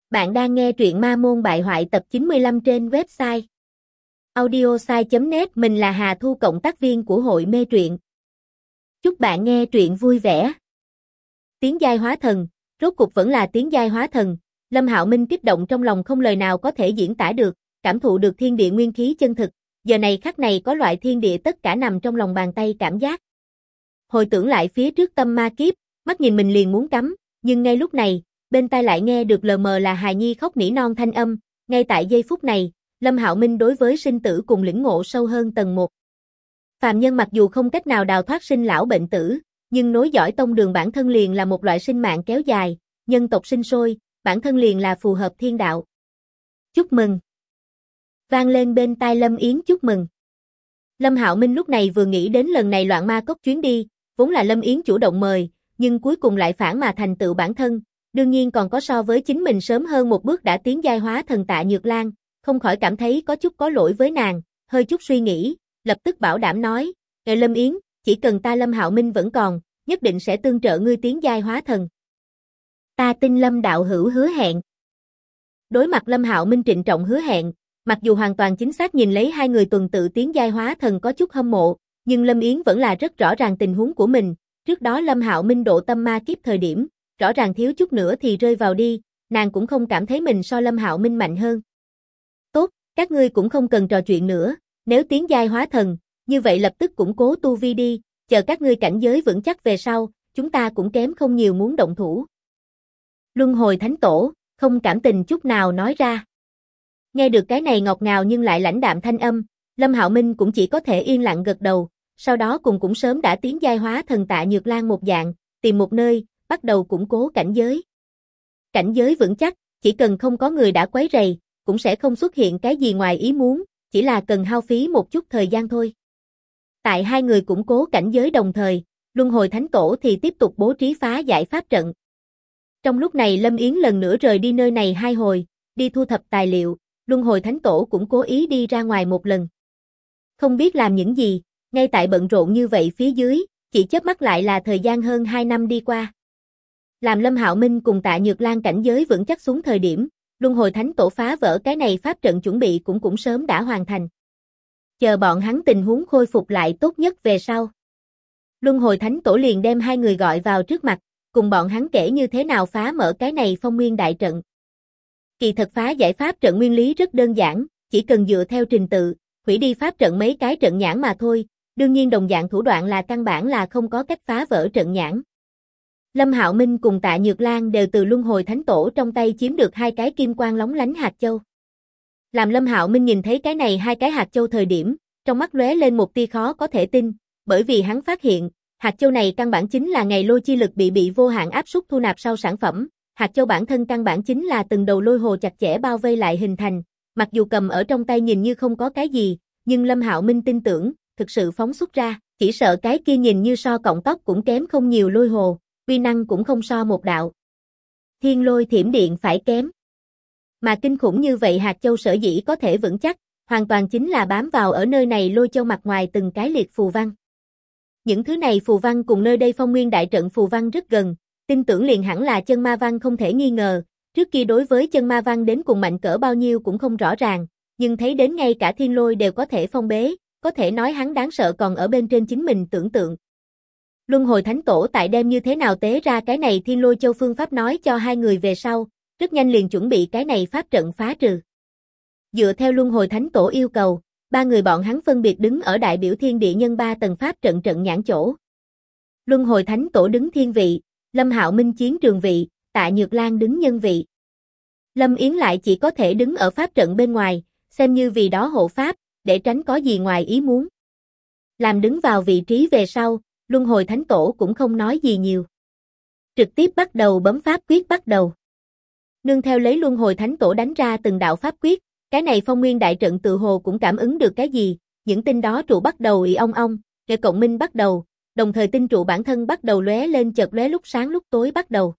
Bạn đang nghe truyện Ma Môn Bại Hoại tập 95 trên website audiosai.net. Mình là Hà Thu, cộng tác viên của hội mê truyện. Chúc bạn nghe truyện vui vẻ. Tiến giai hóa thần, rốt cục vẫn là tiến giai hóa thần. Lâm Hạo Minh kích động trong lòng không lời nào có thể diễn tả được, cảm thụ được thiên địa nguyên khí chân thực, giờ này khắc này có loại thiên địa tất cả nằm trong lòng bàn tay cảm giác. Hồi tưởng lại phía trước tâm ma kiếp, mắt nhìn mình liền muốn cắm, nhưng ngay lúc này, bên tai lại nghe được lờ mờ là hài nhi khóc nỉ non thanh âm. Ngay tại giây phút này, Lâm Hạo Minh đối với sinh tử cùng lĩnh ngộ sâu hơn tầng một. Phàm nhân mặc dù không cách nào đào thoát sinh lão bệnh tử, nhưng nối dõi tông đường bản thân liền là một loại sinh mạng kéo dài, nhân tộc sinh sôi, bản thân liền là phù hợp thiên đạo. Chúc mừng. Vang lên bên tai Lâm Yến chúc mừng. Lâm Hạo Minh lúc này vừa nghĩ đến lần này loạn ma cốc chuyến đi, vốn là Lâm Yến chủ động mời, nhưng cuối cùng lại phản mà thành tựu bản thân. Đương nhiên còn có so với chính mình sớm hơn một bước đã tiến giai hóa thần Tạ Nhược Lan, không khỏi cảm thấy có chút có lỗi với nàng, hơi chút suy nghĩ, lập tức bảo đảm nói, Lâm Yến, chỉ cần ta Lâm Hạo Minh vẫn còn, nhất định sẽ tương trợ ngươi tiến giai hóa thần. Ta tin Lâm đạo hữu hứa hẹn. Đối mặt Lâm Hạo Minh trịnh trọng hứa hẹn, mặc dù hoàn toàn chính xác nhìn lấy hai người tuần tự tiến giai hóa thần có chút hâm mộ, nhưng Lâm Yến vẫn là rất rõ ràng tình huống của mình, trước đó Lâm Hạo Minh độ tâm ma kiếp thời điểm, rõ ràng thiếu chút nữa thì rơi vào đi, nàng cũng không cảm thấy mình so Lâm Hạo Minh mạnh hơn. Tốt, các ngươi cũng không cần trò chuyện nữa, nếu tiến giai hóa thần, như vậy lập tức củng cố tu vi đi, chờ các ngươi cảnh giới vững chắc về sau, chúng ta cũng kém không nhiều muốn động thủ. Luân hồi thánh tổ, không cảm tình chút nào nói ra. Nghe được cái này ngọt ngào nhưng lại lãnh đạm thanh âm, Lâm Hạo Minh cũng chỉ có thể yên lặng gật đầu, sau đó cũng sớm đã tiến giai hóa thần Tạ Nhược Lan một dạng, tìm một nơi, bắt đầu củng cố cảnh giới. Cảnh giới vững chắc, chỉ cần không có người đã quấy rầy, cũng sẽ không xuất hiện cái gì ngoài ý muốn, chỉ là cần hao phí một chút thời gian thôi. Tại hai người củng cố cảnh giới đồng thời, Luân hồi thánh tổ thì tiếp tục bố trí phá giải pháp trận. Trong lúc này Lâm Yến lần nữa rời đi nơi này 2 hồi, đi thu thập tài liệu, Luân hồi thánh tổ cũng cố ý đi ra ngoài một lần. Không biết làm những gì, ngay tại bận rộn như vậy phía dưới, chỉ chớp mắt lại là thời gian hơn 2 năm đi qua. Làm Lâm Hạo Minh cùng Tạ Nhược Lan cảnh giới vững chắc xuống thời điểm, Luân hồi thánh tổ phá vỡ cái này pháp trận chuẩn bị cũng sớm đã hoàn thành. Chờ bọn hắn tình huống khôi phục lại tốt nhất về sau. Luân hồi thánh tổ liền đem hai người gọi vào trước mặt, cùng bọn hắn kể như thế nào phá mở cái này phong nguyên đại trận. Kỳ thật phá giải pháp trận nguyên lý rất đơn giản, chỉ cần dựa theo trình tự, hủy đi pháp trận mấy cái trận nhãn mà thôi, đương nhiên đồng dạng thủ đoạn là căn bản là không có cách phá vỡ trận nhãn. Lâm Hạo Minh cùng Tạ Nhược Lan đều từ Luân hồi thánh tổ trong tay chiếm được 2 cái kim quang lóng lánh hạt châu. Làm Lâm Hạo Minh nhìn thấy cái này 2 cái hạt châu thời điểm, trong mắt lóe lên một tia khó có thể tin, bởi vì hắn phát hiện, hạt châu này căn bản chính là ngày lôi chi lực bị vô hạn áp suất thu nạp sau sản phẩm, hạt châu bản thân căn bản chính là từng đầu lôi hồ chặt chẽ bao vây lại hình thành, mặc dù cầm ở trong tay nhìn như không có cái gì, nhưng Lâm Hạo Minh tin tưởng, thực sự phóng xuất ra, chỉ sợ cái kia nhìn như so cọng tóc cũng kém không nhiều lôi hồ, uy năng cũng không so một đạo thiên lôi thiểm điện phải kém. Mà kinh khủng như vậy hạt châu sở dĩ có thể vững chắc, hoàn toàn chính là bám vào ở nơi này lôi châu mặt ngoài từng cái liệt phù văn. Những thứ này phù văn cùng nơi đây phong nguyên đại trận phù văn rất gần, tin tưởng liền hẳn là chân ma văn không thể nghi ngờ, trước kia đối với chân ma văn đến cùng mạnh cỡ bao nhiêu cũng không rõ ràng, nhưng thấy đến ngay cả thiên lôi đều có thể phong bế, có thể nói hắn đáng sợ còn ở bên trên chính mình tưởng tượng. Luân hồi thánh tổ tại đem như thế nào tế ra cái này thiên lôi châu phương pháp nói cho hai người về sau, rất nhanh liền chuẩn bị cái này pháp trận phá trừ. Dựa theo Luân hồi thánh tổ yêu cầu, 3 người bọn hắn phân biệt đứng ở đại biểu thiên địa nhân 3 tầng pháp trận trận nhãn chỗ. Luân hồi thánh tổ đứng thiên vị, Lâm Hạo Minh chiến trường vị, Tạ Nhược Lan đứng nhân vị. Lâm Yến lại chỉ có thể đứng ở pháp trận bên ngoài, xem như vì đó hộ pháp, để tránh có gì ngoài ý muốn. Làm đứng vào vị trí về sau, Luân hồi thánh tổ cũng không nói gì nhiều. Trực tiếp bắt đầu bấm pháp quyết bắt đầu. Nương theo lấy Luân hồi thánh tổ đánh ra từng đạo pháp quyết, cái này phong nguyên đại trận tự hồ cũng cảm ứng được cái gì, những tinh đó trụ bắt đầu ì ong ong, để cộng minh bắt đầu, đồng thời tinh trụ bản thân bắt đầu lóe lên chợt lóe lúc sáng lúc tối bắt đầu.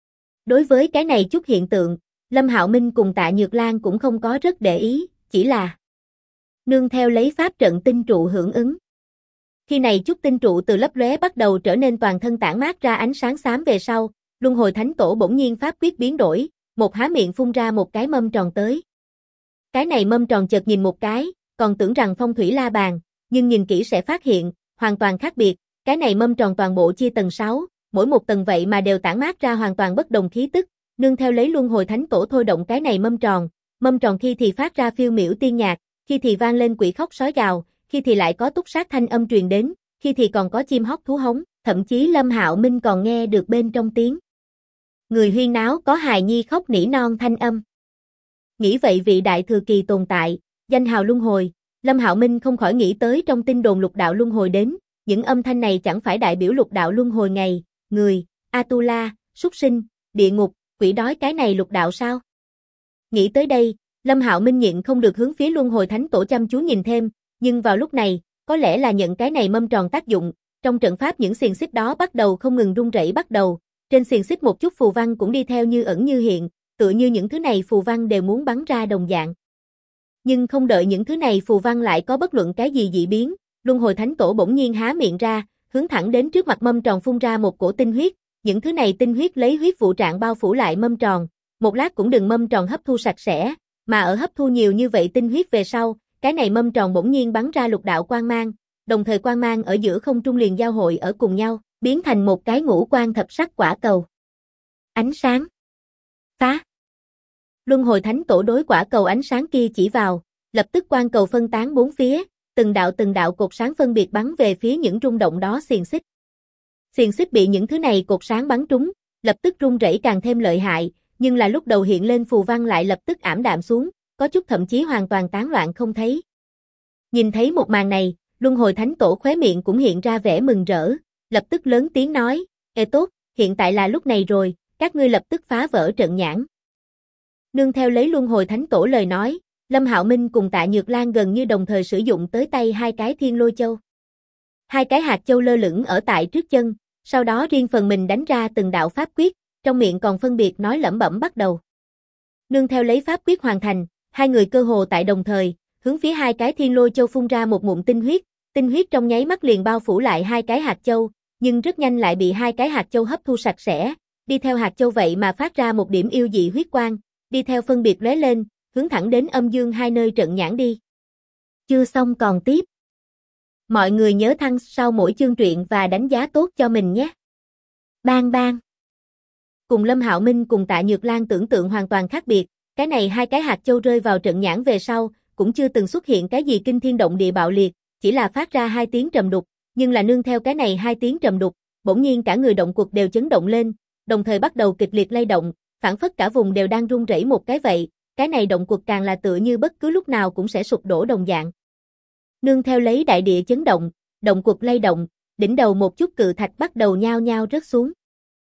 Đối với cái này chút hiện tượng, Lâm Hạo Minh cùng Tạ Nhược Lan cũng không có rất để ý, chỉ là nương theo lấy pháp trận tinh trụ hưởng ứng. Khi này chút tinh trụ từ lấp lóe bắt đầu trở nên toàn thân tản mát ra ánh sáng xám về sau, Luân hồi thánh tổ bỗng nhiên pháp quyết biến đổi, một há miệng phun ra một cái mâm tròn tới. Cái này mâm tròn chợt nhìn một cái, còn tưởng rằng phong thủy la bàn, nhưng nhìn kỹ sẽ phát hiện, hoàn toàn khác biệt, cái này mâm tròn toàn bộ chia tầng 6, mỗi một tầng vậy mà đều tản mát ra hoàn toàn bất đồng khí tức, nương theo lấy luân hồi thánh tổ thôi động cái này mâm tròn khi thì phát ra phiêu miểu tiên nhạc, khi thì vang lên quỷ khóc sói gào, khi thì lại có túc sát thanh âm truyền đến, khi thì còn có chim hót thú hống, thậm chí Lâm Hạo Minh còn nghe được bên trong tiếng người huyên náo có hài nhi khóc nỉ non thanh âm. Nghĩ vậy vị đại thừa kỳ tồn tại, danh hào luân hồi, Lâm Hạo Minh không khỏi nghĩ tới trong tin đồn lục đạo luân hồi đến, những âm thanh này chẳng phải đại biểu lục đạo luân hồi ngày, người, Atula, súc sinh, địa ngục, quỷ đói cái này lục đạo sao? Nghĩ tới đây, Lâm Hạo Minh nhịn không được hướng phía luân hồi thánh tổ chăm chú nhìn thêm, nhưng vào lúc này, có lẽ là nhận cái này mâm tròn tác dụng, trong trận pháp những xiềng xích đó bắt đầu không ngừng rung rẩy bắt đầu, trên xiềng xích một chút phù văn cũng đi theo như ẩn như hiện, tựa như những thứ này phù văn đều muốn bắn ra đồng dạng. Nhưng không đợi những thứ này phù văn lại có bất luận cái gì dị biến, luân hồi thánh tổ bỗng nhiên há miệng ra, hướng thẳng đến trước mặt mâm tròn phun ra một cổ tinh huyết, những thứ này tinh huyết lấy huyết vụ trạng bao phủ lại mâm tròn, một lát cũng đừng mâm tròn hấp thu sạch sẽ, mà ở hấp thu nhiều như vậy tinh huyết về sau, cái này mâm tròn bỗng nhiên bắn ra lục đạo quang mang, đồng thời quang mang ở giữa không trung liền giao hội ở cùng nhau, biến thành một cái ngũ quang thập sắc quả cầu. Ánh sáng. Phá. Luân hồi thánh tổ đối quả cầu ánh sáng kia chỉ vào, lập tức quang cầu phân tán bốn phía, từng đạo cột sáng phân biệt bắn về phía những rung động đó xiềng xích. Xiềng xích bị những thứ này cột sáng bắn trúng, lập tức rung rẩy càng thêm lợi hại, nhưng là lúc đầu hiện lên phù văn lại lập tức ảm đạm xuống, có chút thậm chí hoàn toàn tán loạn không thấy. Nhìn thấy một màn này, luân hồi thánh tổ khóe miệng cũng hiện ra vẻ mừng rỡ, lập tức lớn tiếng nói, ê tốt, hiện tại là lúc này rồi, các ngươi lập tức phá vỡ trận nhãn. Nương theo lấy luân hồi thánh tổ lời nói, Lâm Hạo Minh cùng Tạ Nhược Lan gần như đồng thời sử dụng tới tay hai cái thiên lôi châu. Hai cái hạt châu lơ lửng ở tại trước chân, sau đó riêng phần mình đánh ra từng đạo pháp quyết, trong miệng còn phân biệt nói lẩm bẩm bắt đầu. Nương theo lấy pháp quyết hoàn thành, hai người cơ hồ tại đồng thời, hướng phía hai cái thiên lôi châu phun ra một ngụm tinh huyết trong nháy mắt liền bao phủ lại hai cái hạt châu, nhưng rất nhanh lại bị hai cái hạt châu hấp thu sạch sẽ, đi theo hạt châu vậy mà phát ra một điểm yêu dị huyết quang, đi theo phân biệt lóe lên, hướng thẳng đến âm dương hai nơi trận nhãn đi. Chưa xong còn tiếp. Mọi người nhớ thăng sau mỗi chương truyện và đánh giá tốt cho mình nhé. Bang bang. Cùng Lâm Hạo Minh cùng Tạ Nhược Lan tưởng tượng hoàn toàn khác biệt, cái này hai cái hạt châu rơi vào trận nhãn về sau, cũng chưa từng xuất hiện cái gì kinh thiên động địa bạo liệt, chỉ là phát ra hai tiếng trầm đục, nhưng là nương theo cái này hai tiếng trầm đục, bỗng nhiên cả người động quật đều chấn động lên, đồng thời bắt đầu kịch liệt lay động, phảng phất cả vùng đều đang rung rẩy một cái vậy, cái này động quật càng là tựa như bất cứ lúc nào cũng sẽ sụp đổ đồng dạng. Nương theo lấy đại địa chấn động, động quật lay động, đỉnh đầu một chút cự thạch bắt đầu nhao nhao rớt xuống.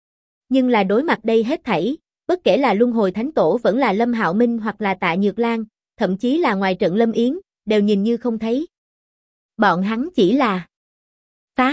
Nhưng là đối mặt đây hết thảy, bất kể là luân hồi thánh tổ vẫn là Lâm Hạo Minh hoặc là Tạ Nhược Lan, thậm chí là ngoài trận Lâm Yến, đều nhìn như không thấy. Bọn hắn chỉ là phá.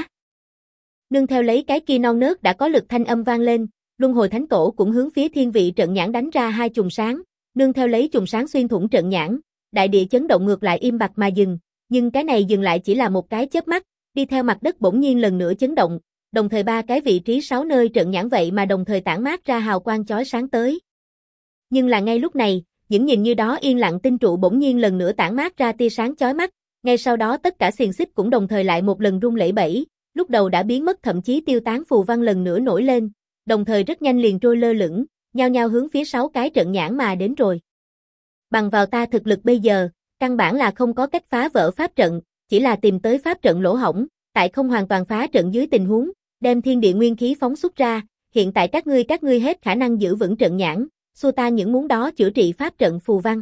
Nương theo lấy cái kia non nớt đã có lực thanh âm vang lên, luân hồi thánh tổ cũng hướng phía thiên vị trận nhãn đánh ra hai chùm sáng, nương theo lấy chùm sáng xuyên thủng trận nhãn, đại địa chấn động ngược lại im bặt mà dừng, nhưng cái này dừng lại chỉ là một cái chớp mắt, đi theo mặt đất bỗng nhiên lần nữa chấn động, đồng thời ba cái vị trí 6 nơi trận nhãn vậy mà đồng thời tản mát ra hào quang chói sáng tới. Nhưng là ngay lúc này, những nhìn như đó yên lặng tinh trụ bỗng nhiên lần nữa tản mát ra tia sáng chói mắt, ngay sau đó tất cả xiềng xích cũng đồng thời lại một lần rung lẩy bẩy, lúc đầu đã biến mất thậm chí tiêu tán phù văn lần nữa nổi lên, đồng thời rất nhanh liền trôi lơ lửng, nhao nhao hướng phía 6 cái trận nhãn mà đến rồi. Bằng vào ta thực lực bây giờ, căn bản là không có cách phá vỡ pháp trận, chỉ là tìm tới pháp trận lỗ hổng, tại không hoàn toàn phá trận dưới tình huống, đem thiên địa nguyên khí phóng xuất ra, hiện tại các ngươi hết khả năng giữ vững trận nhãn, xua tan những muốn đó chữa trị pháp trận phù văn.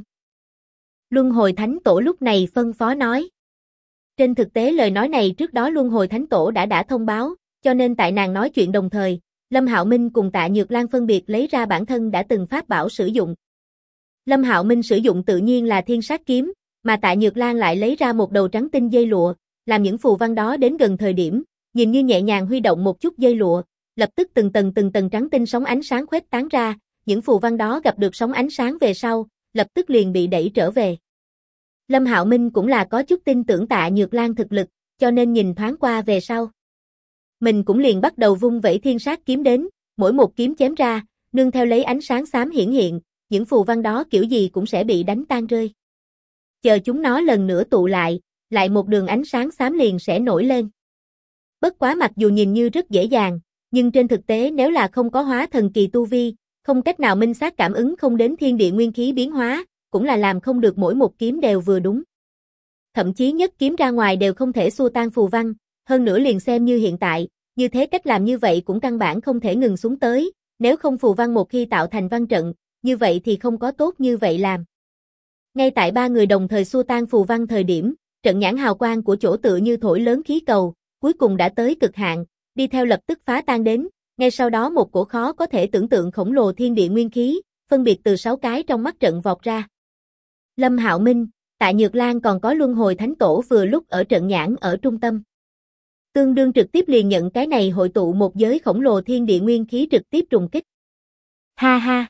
Luân hồi thánh tổ lúc này phân phó nói. Trên thực tế lời nói này trước đó luân hồi thánh tổ đã thông báo, cho nên tại nàng nói chuyện đồng thời, Lâm Hạo Minh cùng Tạ Nhược Lan phân biệt lấy ra bản thân đã từng pháp bảo sử dụng. Lâm Hạo Minh sử dụng tự nhiên là thiên sát kiếm, mà Tạ Nhược Lan lại lấy ra một đầu trắng tinh dây lụa, làm những phù văn đó đến gần thời điểm, nhìn như nhẹ nhàng huy động một chút dây lụa, lập tức từng tầng trắng tinh sóng ánh sáng khuếch tán ra, những phù văn đó gặp được sóng ánh sáng về sau, lập tức liền bị đẩy trở về. Lâm Hạo Minh cũng là có chút tin tưởng Tạ Nhược Lan thực lực, cho nên nhìn thoáng qua về sau. Mình cũng liền bắt đầu vung vẩy thiên sát kiếm đến, mỗi một kiếm chém ra, nương theo lấy ánh sáng xám hiển hiện, những phù văn đó kiểu gì cũng sẽ bị đánh tan rơi. Chờ chúng nó lần nữa tụ lại một đường ánh sáng xám liền sẽ nổi lên. Bất quá mặc dù nhìn như rất dễ dàng, nhưng trên thực tế nếu là không có hóa thần kỳ tu vi, không cách nào minh xác cảm ứng không đến thiên địa nguyên khí biến hóa, cũng là làm không được mỗi một kiếm đều vừa đúng. Thậm chí nhất kiếm ra ngoài đều không thể xua tan phù văn, hơn nữa liền xem như hiện tại, như thế cách làm như vậy cũng căn bản không thể ngừng xuống tới, nếu không phù văn một khi tạo thành văn trận, như vậy thì không có tốt như vậy làm. Ngay tại ba người đồng thời xua tan phù văn thời điểm, trận nhãn hào quang của chỗ tựa như thổi lớn khí cầu, cuối cùng đã tới cực hạn, đi theo lập tức phá tan đến, ngay sau đó một cổ khó có thể tưởng tượng khổng lồ thiên địa nguyên khí, phân biệt từ 6 cái trong mắt trận vọt ra. Lâm Hạo Minh, Tạ Nhược Lan còn có Luân Hồi Thánh Tổ vừa lúc ở trận nhãn ở trung tâm. Tương đương trực tiếp liền nhận cái này hội tụ một giới khổng lồ thiên địa nguyên khí trực tiếp trùng kích. Ha ha!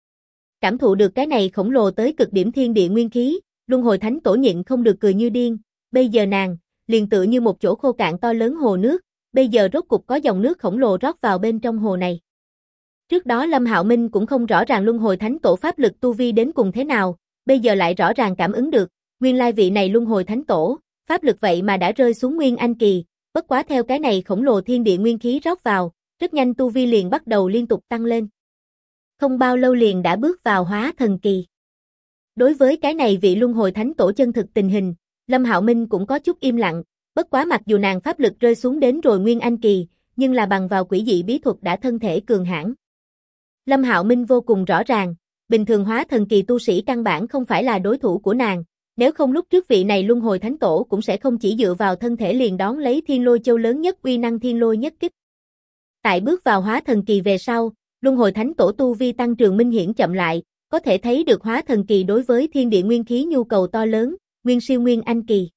Cảm thụ được cái này khổng lồ tới cực điểm thiên địa nguyên khí, Luân Hồi Thánh Tổ nhịn không được cười như điên, bây giờ nàng, liền tựa như một chỗ khô cạn to lớn hồ nước, bây giờ rốt cục có dòng nước khổng lồ rót vào bên trong hồ này. Trước đó Lâm Hạo Minh cũng không rõ ràng Luân Hồi Thánh Tổ pháp lực tu vi đến cùng thế nào, bây giờ lại rõ ràng cảm ứng được, nguyên lai vị này Luân Hồi Thánh Tổ, pháp lực vậy mà đã rơi xuống Nguyên Anh kỳ, bất quá theo cái này khổng lồ thiên địa nguyên khí rót vào, rất nhanh tu vi liền bắt đầu liên tục tăng lên. Không bao lâu liền đã bước vào hóa thần kỳ. Đối với cái này vị Luân Hồi Thánh Tổ chân thực tình hình, Lâm Hạo Minh cũng có chút im lặng, bất quá mặc dù nàng pháp lực rơi xuống đến rồi Nguyên Anh kỳ, nhưng là bằng vào quỷ dị bí thuật đã thân thể cường hãn. Lâm Hạo Minh vô cùng rõ ràng, bình thường hóa thần kỳ tu sĩ căn bản không phải là đối thủ của nàng, nếu không lúc trước vị này Luân Hồi Thánh Tổ cũng sẽ không chỉ dựa vào thân thể liền đón lấy Thiên Lôi Châu lớn nhất uy năng Thiên Lôi nhất kích. Tại bước vào hóa thần kỳ về sau, Luân Hồi Thánh Tổ tu vi tăng trưởng minh hiển chậm lại, có thể thấy được hóa thần kỳ đối với thiên địa nguyên khí nhu cầu to lớn, nguyên siêu Nguyên Anh kỳ.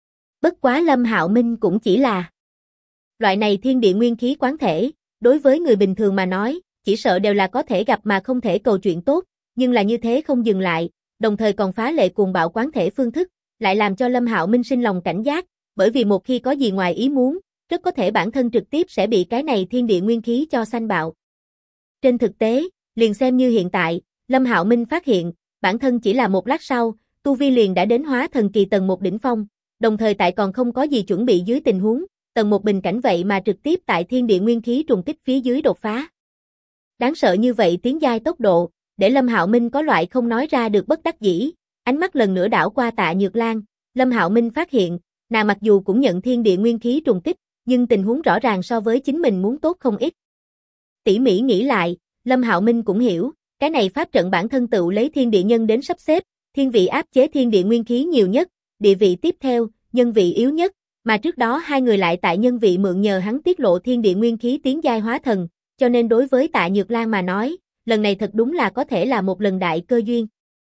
Bất quá Lâm Hạo Minh cũng chỉ là loại này thiên địa nguyên khí quán thể, đối với người bình thường mà nói, chỉ sợ đều là có thể gặp mà không thể cầu chuyện tốt, nhưng là như thế không dừng lại, đồng thời còn phá lệ cuồng bạo quán thể phương thức, lại làm cho Lâm Hạo Minh sinh lòng cảnh giác, bởi vì một khi có gì ngoài ý muốn, rất có thể bản thân trực tiếp sẽ bị cái này thiên địa nguyên khí cho sanh bạo. Trên thực tế, liền xem như hiện tại, Lâm Hạo Minh phát hiện, bản thân chỉ là một lát sau, tu vi liền đã đến hóa thần kỳ tầng 1 đỉnh phong, đồng thời tại còn không có gì chuẩn bị dưới tình huống, tầng 1 bình cảnh vậy mà trực tiếp tại thiên địa nguyên khí trùng kích phía dưới đột phá. Đáng sợ như vậy tiến giai tốc độ, để Lâm Hạo Minh có loại không nói ra được bất đắc dĩ, ánh mắt lần nữa đảo qua Tạ Nhược Lan, Lâm Hạo Minh phát hiện, nàng mặc dù cũng nhận thiên địa nguyên khí trùng kích, nhưng tình huống rõ ràng so với chính mình muốn tốt không ít. Tỉ mỉ nghĩ lại, Lâm Hạo Minh cũng hiểu, cái này pháp trận bản thân tự lấy thiên địa nhân đến sắp xếp, thiên vị áp chế thiên địa nguyên khí nhiều nhất, địa vị tiếp theo, nhân vị yếu nhất, mà trước đó hai người lại tại nhân vị mượn nhờ hắn tiết lộ thiên địa nguyên khí tiến giai hóa thần, cho nên đối với Tạ Nhược Lan mà nói, lần này thật đúng là có thể là một lần đại cơ duyên.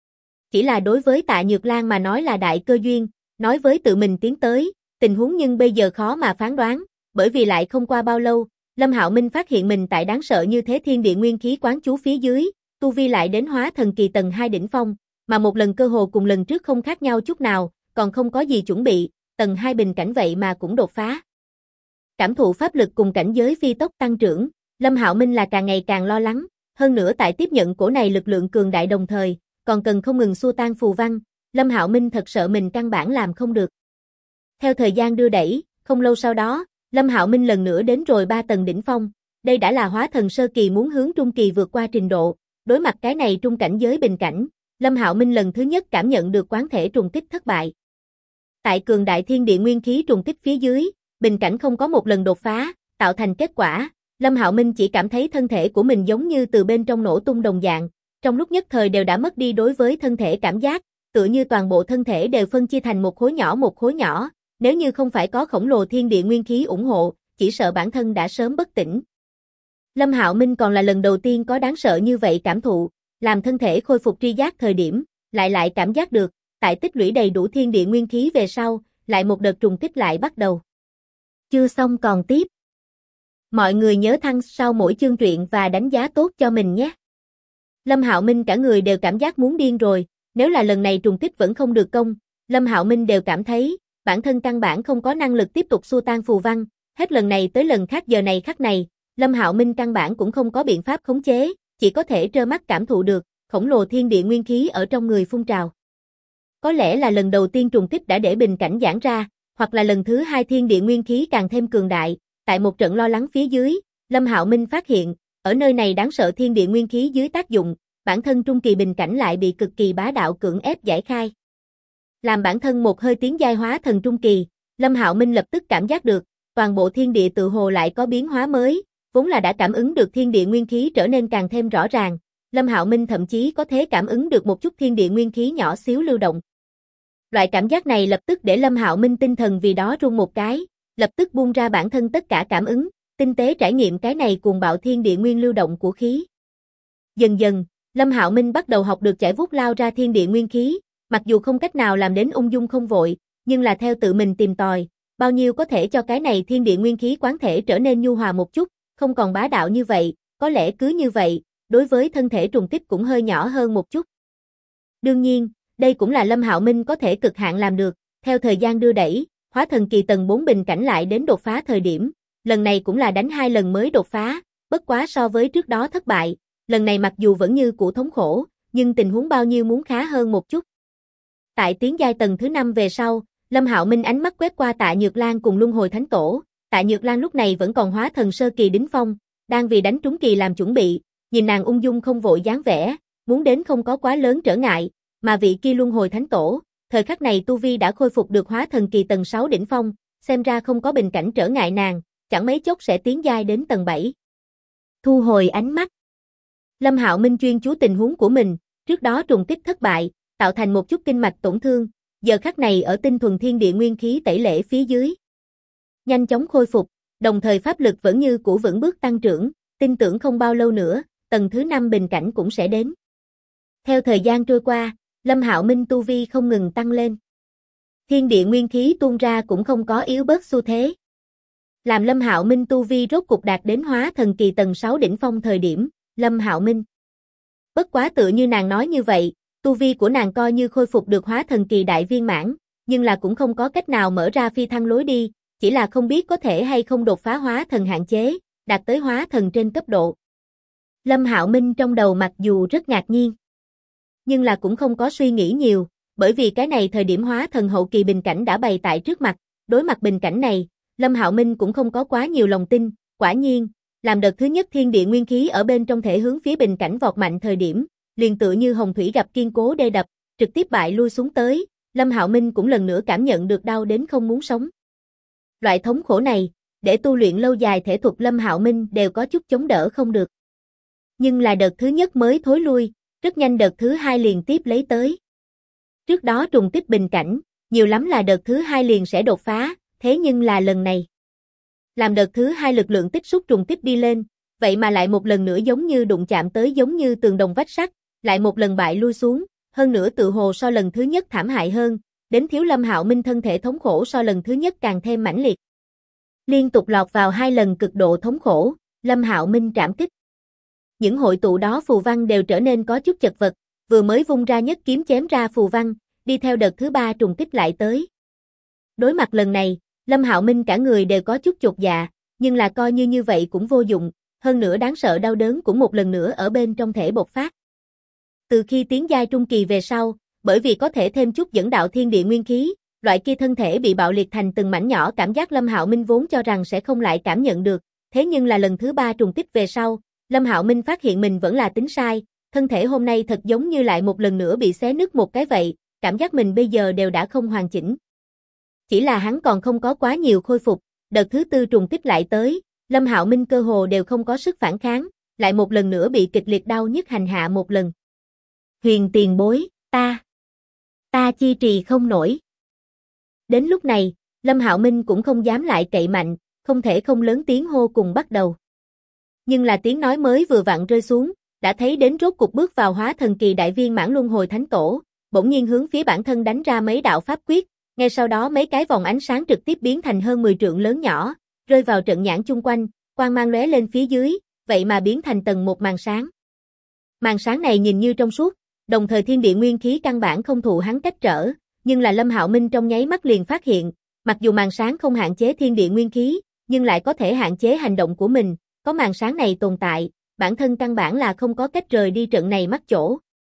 Chỉ là đối với Tạ Nhược Lan mà nói là đại cơ duyên, nói với tự mình tiến tới, tình huống nhưng bây giờ khó mà phán đoán, bởi vì lại không qua bao lâu, Lâm Hạo Minh phát hiện mình tại đáng sợ như thế thiên địa nguyên khí quán chú phía dưới, tu vi lại đến hóa thần kỳ tầng 2 đỉnh phong, mà một lần cơ hồ cùng lần trước không khác nhau chút nào, còn không có gì chuẩn bị, tầng 2 bình cảnh vậy mà cũng đột phá. Cảm thụ pháp lực cùng cảnh giới phi tốc tăng trưởng, Lâm Hạo Minh là càng ngày càng lo lắng, hơn nữa tại tiếp nhận cổ này lực lượng cường đại đồng thời, còn cần không ngừng xua tan phù văn, Lâm Hạo Minh thật sợ mình căn bản làm không được. Theo thời gian đưa đẩy, không lâu sau đó, Lâm Hạo Minh lần nữa đến rồi 3 tầng đỉnh phong, đây đã là hóa thần sơ kỳ muốn hướng trung kỳ vượt qua trình độ, đối mặt cái này trung cảnh giới bình cảnh, Lâm Hạo Minh lần thứ nhất cảm nhận được quán thể trùng kích thất bại. Tại cường đại thiên địa nguyên khí trùng kích phía dưới, bình cảnh không có một lần đột phá, tạo thành kết quả, Lâm Hạo Minh chỉ cảm thấy thân thể của mình giống như từ bên trong nổ tung đồng dạng, trong lúc nhất thời đều đã mất đi đối với thân thể cảm giác, tựa như toàn bộ thân thể đều phân chia thành một khối nhỏ, nếu như không phải có khổng lồ thiên địa nguyên khí ủng hộ, chỉ sợ bản thân đã sớm bất tỉnh. Lâm Hạo Minh còn là lần đầu tiên có đáng sợ như vậy cảm thụ, làm thân thể khôi phục tri giác thời điểm, lại cảm giác được, tại tích lũy đầy đủ thiên địa nguyên khí về sau, lại một đợt trùng kích lại bắt đầu. Chưa xong còn tiếp. Mọi người nhớ thăng sau mỗi chương truyện và đánh giá tốt cho mình nhé. Lâm Hạo Minh cả người đều cảm giác muốn điên rồi, nếu là lần này trùng kích vẫn không được công, Lâm Hạo Minh đều cảm thấy, bản thân căn bản không có năng lực tiếp tục xua tan phù văn, hết lần này tới lần khác giờ này khắc này, Lâm Hạo Minh căn bản cũng không có biện pháp khống chế, chỉ có thể trơ mắt cảm thụ được, khổng lồ thiên địa nguyên khí ở trong người phun trào. Có lẽ là lần đầu tiên trùng kích đã để bình cảnh giãn ra, hoặc là lần thứ hai thiên địa nguyên khí càng thêm cường đại, tại một trận lo lắng phía dưới, Lâm Hạo Minh phát hiện, ở nơi này đáng sợ thiên địa nguyên khí dưới tác dụng, bản thân trung kỳ bình cảnh lại bị cực kỳ bá đạo cưỡng ép giải khai. Làm bản thân một hơi tiến giai hóa thần trung kỳ, Lâm Hạo Minh lập tức cảm giác được, toàn bộ thiên địa tự hồ lại có biến hóa mới, vốn là đã cảm ứng được thiên địa nguyên khí trở nên càng thêm rõ ràng, Lâm Hạo Minh thậm chí có thể cảm ứng được một chút thiên địa nguyên khí nhỏ xíu lưu động. Loại cảm giác này lập tức để Lâm Hạo Minh tinh thần vì đó rung một cái, lập tức buông ra bản thân tất cả cảm ứng, tinh tế trải nghiệm cái này cuồng bạo thiên địa nguyên lưu động của khí. Dần dần, Lâm Hạo Minh bắt đầu học được chảy vút lao ra thiên địa nguyên khí, mặc dù không cách nào làm đến ung dung không vội, nhưng là theo tự mình tìm tòi, bao nhiêu có thể cho cái này thiên địa nguyên khí quán thể trở nên nhu hòa một chút, không còn bá đạo như vậy, có lẽ cứ như vậy, đối với thân thể trùng kích cũng hơi nhỏ hơn một chút. Đương nhiên, đây cũng là Lâm Hạo Minh có thể cực hạn làm được, theo thời gian đưa đẩy, hóa thần kỳ tầng 4 bình cảnh lại đến đột phá thời điểm, lần này cũng là đánh 2 lần mới đột phá, bất quá so với trước đó thất bại, lần này mặc dù vẫn như cũ thống khổ, nhưng tình huống bao nhiêu muốn khá hơn một chút. Tại tiến giai tầng thứ 5 về sau, Lâm Hạo Minh ánh mắt quét qua Tạ Nhược Lan cùng Luân Hồi Thánh Tổ, Tạ Nhược Lan lúc này vẫn còn hóa thần sơ kỳ đỉnh phong, đang vì đánh trúng kỳ làm chuẩn bị, nhìn nàng ung dung không vội dáng vẻ, muốn đến không có quá lớn trở ngại, mà vị kia Luân Hồi Thánh Tổ, thời khắc này tu vi đã khôi phục được hóa thần kỳ tầng 6 đỉnh phong, xem ra không có bình cảnh trở ngại nàng, chẳng mấy chốc sẽ tiến giai đến tầng 7. Thu hồi ánh mắt. Lâm Hạo Minh chuyên chú tình huống của mình, trước đó trùng kích thất bại, tạo thành một chút kinh mạch tổn thương, giờ khắc này ở tinh thuần thiên địa nguyên khí tẩy lễ phía dưới. Nhanh chóng khôi phục, đồng thời pháp lực vẫn như cũ vững bước tăng trưởng, tin tưởng không bao lâu nữa, tầng thứ 5 bình cảnh cũng sẽ đến. Theo thời gian trôi qua, Lâm Hạo Minh tu vi không ngừng tăng lên. Thiên địa nguyên khí tuôn ra cũng không có yếu bớt xu thế. Làm Lâm Hạo Minh tu vi rốt cục đạt đến hóa thần kỳ tầng 6 đỉnh phong thời điểm, Lâm Hạo Minh. Bất quá tựa như nàng nói như vậy, tu vi của nàng coi như khôi phục được hóa thần kỳ đại viên mãn, nhưng là cũng không có cách nào mở ra phi thăng lối đi, chỉ là không biết có thể hay không đột phá hóa thần hạn chế, đạt tới hóa thần trên cấp độ. Lâm Hạo Minh trong đầu mặc dù rất ngạc nhiên, nhưng là cũng không có suy nghĩ nhiều, bởi vì cái này thời điểm hóa thần hậu kỳ bình cảnh đã bày tại trước mặt, đối mặt bình cảnh này, Lâm Hạo Minh cũng không có quá nhiều lòng tin, quả nhiên, làm đợt thứ nhất thiên địa nguyên khí ở bên trong thể hướng phía bình cảnh vọt mạnh thời điểm, liền tựa như hồng thủy gặp kiên cố đê đập, trực tiếp bại lui xuống tới, Lâm Hạo Minh cũng lần nữa cảm nhận được đau đến không muốn sống. Loại thống khổ này, để tu luyện lâu dài thể thuật Lâm Hạo Minh đều có chút chống đỡ không được. Nhưng là đợt thứ nhất mới thối lui, rất nhanh đợt thứ hai liền tiếp lấy tới. Trước đó trùng kích bình cảnh, nhiều lắm là đợt thứ hai liền sẽ đột phá, thế nhưng là lần này. Làm đợt thứ hai lực lượng tích xúc trùng kích đi lên, vậy mà lại một lần nữa giống như đụng chạm tới giống như tường đồng vách sắt, lại một lần bại lui xuống, hơn nữa tự hồ so lần thứ nhất thảm hại hơn, đến thiếu Lâm Hạo Minh thân thể thống khổ so lần thứ nhất càng thêm mãnh liệt. Liên tục lọt vào 2 lần cực độ thống khổ, Lâm Hạo Minh trảm kích. Những hội tụ đó phù văn đều trở nên có chút chật vật, vừa mới vung ra nhất kiếm chém ra phù văn, đi theo đợt thứ 3 trùng kích lại tới. Đối mặt lần này, Lâm Hạo Minh cả người đều có chút chột dạ, nhưng là coi như vậy cũng vô dụng, hơn nữa đáng sợ đau đớn cũng một lần nữa ở bên trong thể bộc phát. Từ khi tiến giai trung kỳ về sau, bởi vì có thể thêm chút dẫn đạo thiên địa nguyên khí, loại kia thân thể bị bạo liệt thành từng mảnh nhỏ cảm giác Lâm Hạo Minh vốn cho rằng sẽ không lại cảm nhận được, thế nhưng là lần thứ 3 trùng kích về sau, Lâm Hạo Minh phát hiện mình vẫn là tính sai, thân thể hôm nay thật giống như lại một lần nữa bị xé nứt một cái vậy, cảm giác mình bây giờ đều đã không hoàn chỉnh. Chỉ là hắn còn không có quá nhiều khôi phục, đợt thứ 4 trùng kích lại tới, Lâm Hạo Minh cơ hồ đều không có sức phản kháng, lại một lần nữa bị kịch liệt đau nhức hành hạ một lần. Huyền tiền bối, ta chi trì không nổi. Đến lúc này, Lâm Hạo Minh cũng không dám lại cậy mạnh, không thể không lớn tiếng hô cùng bắt đầu. Nhưng là tiếng nói mới vừa vặn rơi xuống, đã thấy đến rốt cục bước vào hóa thần kỳ đại viên mãn Luân Hồi Thánh Tổ, bỗng nhiên hướng phía bản thân đánh ra mấy đạo pháp quyết, ngay sau đó mấy cái vòng ánh sáng trực tiếp biến thành hơn 10 trượng lớn nhỏ, rơi vào trận nhãn chung quanh, quang mang lóe lên phía dưới, vậy mà biến thành tầng một màn sáng. Màn sáng này nhìn như trong suốt, đồng thời thiên địa nguyên khí căn bản không thụ hắn cách trở, nhưng là Lâm Hạo Minh trong nháy mắt liền phát hiện, mặc dù màn sáng không hạn chế thiên địa nguyên khí, nhưng lại có thể hạn chế hành động của mình, có màn sáng này tồn tại, bản thân căn bản là không có cách rời đi trận này mắc chỗ.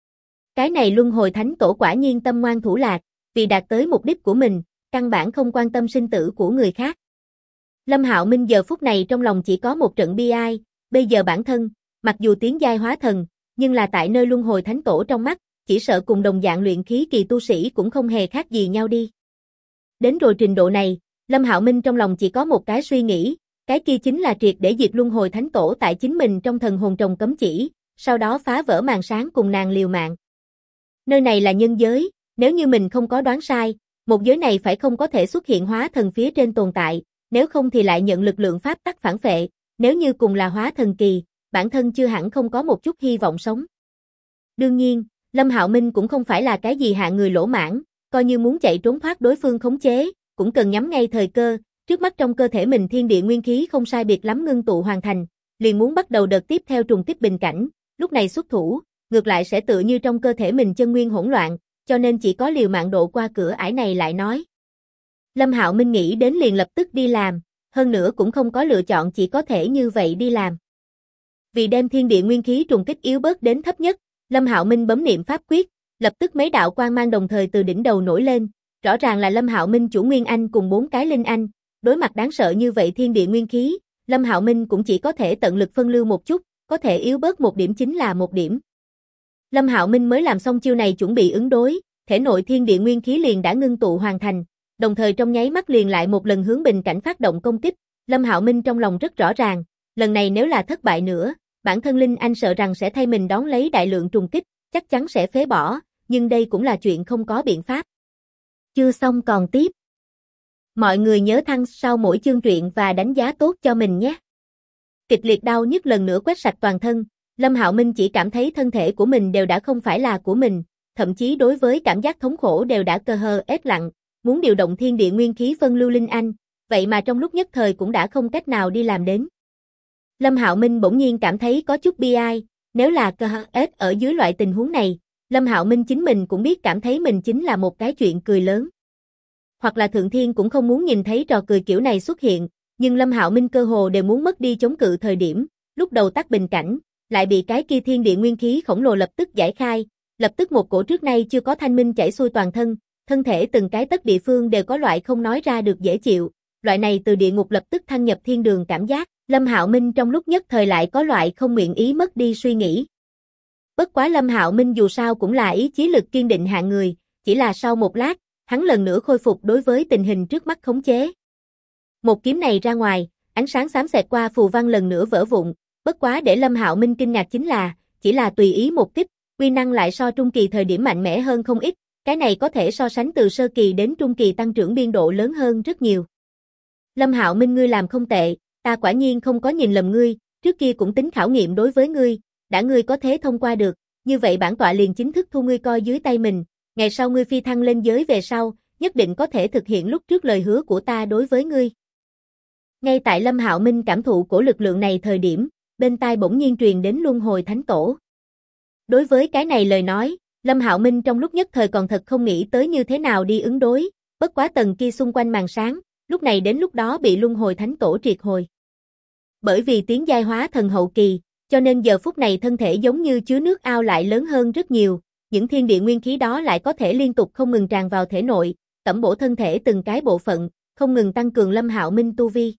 Cái này luân hồi thánh tổ quả nhiên tâm ngoan thủ lạc, vì đạt tới mục đích của mình, căn bản không quan tâm sinh tử của người khác. Lâm Hạo Minh giờ phút này trong lòng chỉ có một trận bi ai, bây giờ bản thân, mặc dù tiến giai hóa thần, nhưng là tại nơi luân hồi thánh tổ trong mắt, chỉ sợ cùng đồng dạng luyện khí kỳ tu sĩ cũng không hề khác gì nhau đi. Đến rồi trình độ này, Lâm Hạo Minh trong lòng chỉ có một cái suy nghĩ, cái kia chính là triệt để diệt luân hồi thánh tổ tại chính mình trong thần hồn trồng cấm chỉ, sau đó phá vỡ màn sáng cùng nàng liều mạng. Nơi này là nhân giới, nếu như mình không có đoán sai, một giới này phải không có thể xuất hiện hóa thần phía trên tồn tại, nếu không thì lại nhận lực lượng pháp tắc phản phệ, nếu như cùng là hóa thần kỳ, bản thân chưa hẳn không có một chút hy vọng sống. Đương nhiên, Lâm Hạo Minh cũng không phải là cái gì hạng người lỗ mãn, coi như muốn chạy trốn thoát đối phương khống chế, cũng cần nhắm ngay thời cơ, trước mắt trong cơ thể mình thiên địa nguyên khí không sai biệt lắm ngưng tụ hoàn thành, liền muốn bắt đầu đợt tiếp theo trùng kích bình cảnh, lúc này xuất thủ, ngược lại sẽ tựa như trong cơ thể mình chân nguyên hỗn loạn, cho nên chỉ có liều mạng độ qua cửa ải này lại nói. Lâm Hạo Minh nghĩ đến liền lập tức đi làm, hơn nữa cũng không có lựa chọn chỉ có thể như vậy đi làm. Vì đem thiên địa nguyên khí trùng kích yếu bớt đến thấp nhất, Lâm Hạo Minh bấm niệm pháp quyết, lập tức mấy đạo quang mang đồng thời từ đỉnh đầu nổi lên, rõ ràng là Lâm Hạo Minh chủ nguyên anh cùng 4 cái linh anh, đối mặt đáng sợ như vậy thiên địa nguyên khí, Lâm Hạo Minh cũng chỉ có thể tận lực phân lưu một chút, có thể yếu bớt một điểm chính là một điểm. Lâm Hạo Minh mới làm xong chiêu này chuẩn bị ứng đối, thể nội thiên địa nguyên khí liền đã ngưng tụ hoàn thành, đồng thời trong nháy mắt liền lại một lần hướng bình cảnh phát động công kích, Lâm Hạo Minh trong lòng rất rõ ràng, lần này nếu là thất bại nữa, bản thân Linh Anh sợ rằng sẽ thay mình đón lấy đại lượng trùng kích, chắc chắn sẽ phế bỏ, nhưng đây cũng là chuyện không có biện pháp. Chưa xong còn tiếp. Mọi người nhớ thăng sau mỗi chương truyện và đánh giá tốt cho mình nhé. Kịch liệt đau nhức lần nữa quét sạch toàn thân, Lâm Hạo Minh chỉ cảm thấy thân thể của mình đều đã không phải là của mình, thậm chí đối với cảm giác thống khổ đều đã cơ hờ ết lặng, muốn điều động thiên địa nguyên khí phân lưu Linh Anh, vậy mà trong lúc nhất thời cũng đã không cách nào đi làm đến. Lâm Hạo Minh bỗng nhiên cảm thấy có chút bi ai, nếu là cơ hờ ết ở dưới loại tình huống này, Lâm Hạo Minh chính mình cũng biết cảm thấy mình chính là một cái chuyện cười lớn. Hoặc là Thượng Thiên cũng không muốn nhìn thấy trò cười kiểu này xuất hiện, nhưng Lâm Hạo Minh cơ hồ đều muốn mất đi chống cự thời điểm, lúc đầu tắt bình cảnh, lại bị cái kia thiên địa nguyên khí khổng lồ lập tức giải khai, lập tức một cổ trước nay chưa có thanh minh chảy xuôi toàn thân, thân thể từng cái tất địa phương đều có loại không nói ra được dễ chịu, loại này từ địa ngục lập tức thăng nhập thiên đường cảm giác, Lâm Hạo Minh trong lúc nhất thời lại có loại không nguyện ý mất đi suy nghĩ. Bất quá Lâm Hạo Minh dù sao cũng là ý chí lực kiên định hạng người, chỉ là sau một lát, hắn lần nữa khôi phục đối với tình hình trước mắt khống chế. Một kiếm này ra ngoài, ánh sáng xám xẹt qua phù văn lần nữa vỡ vụn, bất quá để Lâm Hạo Minh kinh ngạc chính là, chỉ là tùy ý một kích, uy năng lại so trung kỳ thời điểm mạnh mẽ hơn không ít, cái này có thể so sánh từ sơ kỳ đến trung kỳ tăng trưởng biên độ lớn hơn rất nhiều. Lâm Hạo Minh ngươi làm không tệ, ta quả nhiên không có nhìn lầm ngươi, trước kia cũng tính khảo nghiệm đối với ngươi, đã ngươi có thế thông qua được, như vậy bản tọa liền chính thức thu ngươi coi dưới tay mình, ngày sau ngươi phi thăng lên giới về sau, nhất định có thể thực hiện lúc trước lời hứa của ta đối với ngươi. Ngay tại Lâm Hạo Minh cảm thụ của lực lượng này thời điểm, bên tai bỗng nhiên truyền đến luân hồi thánh tổ. Đối với cái này lời nói, Lâm Hạo Minh trong lúc nhất thời còn thật không nghĩ tới như thế nào đi ứng đối, bất quá tầng kia xung quanh màn sáng, lúc này đến lúc đó bị luân hồi thánh tổ triệt hồi. Bởi vì tiến giai hóa thần hậu kỳ, cho nên giờ phút này thân thể giống như chứa nước ao lại lớn hơn rất nhiều, những thiên địa nguyên khí đó lại có thể liên tục không ngừng tràn vào thể nội, tẩm bổ thân thể từng cái bộ phận, không ngừng tăng cường Lâm Hạo Minh tu vi.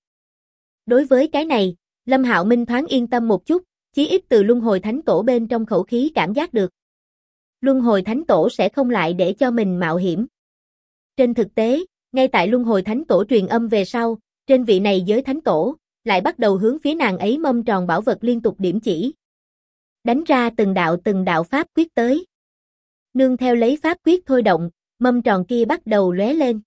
Đối với cái này, Lâm Hạo Minh thoáng yên tâm một chút, chí ít từ luân hồi thánh tổ bên trong khẩu khí cảm giác được. Luân hồi thánh tổ sẽ không lại để cho mình mạo hiểm. Trên thực tế, ngay tại luân hồi thánh tổ truyền âm về sau, trên vị này giới thánh tổ, lại bắt đầu hướng phía nàng ấy mâm tròn bảo vật liên tục điểm chỉ. Đánh ra từng đạo pháp quyết tới. Nương theo lấy pháp quyết thôi động, mâm tròn kia bắt đầu lóe lên.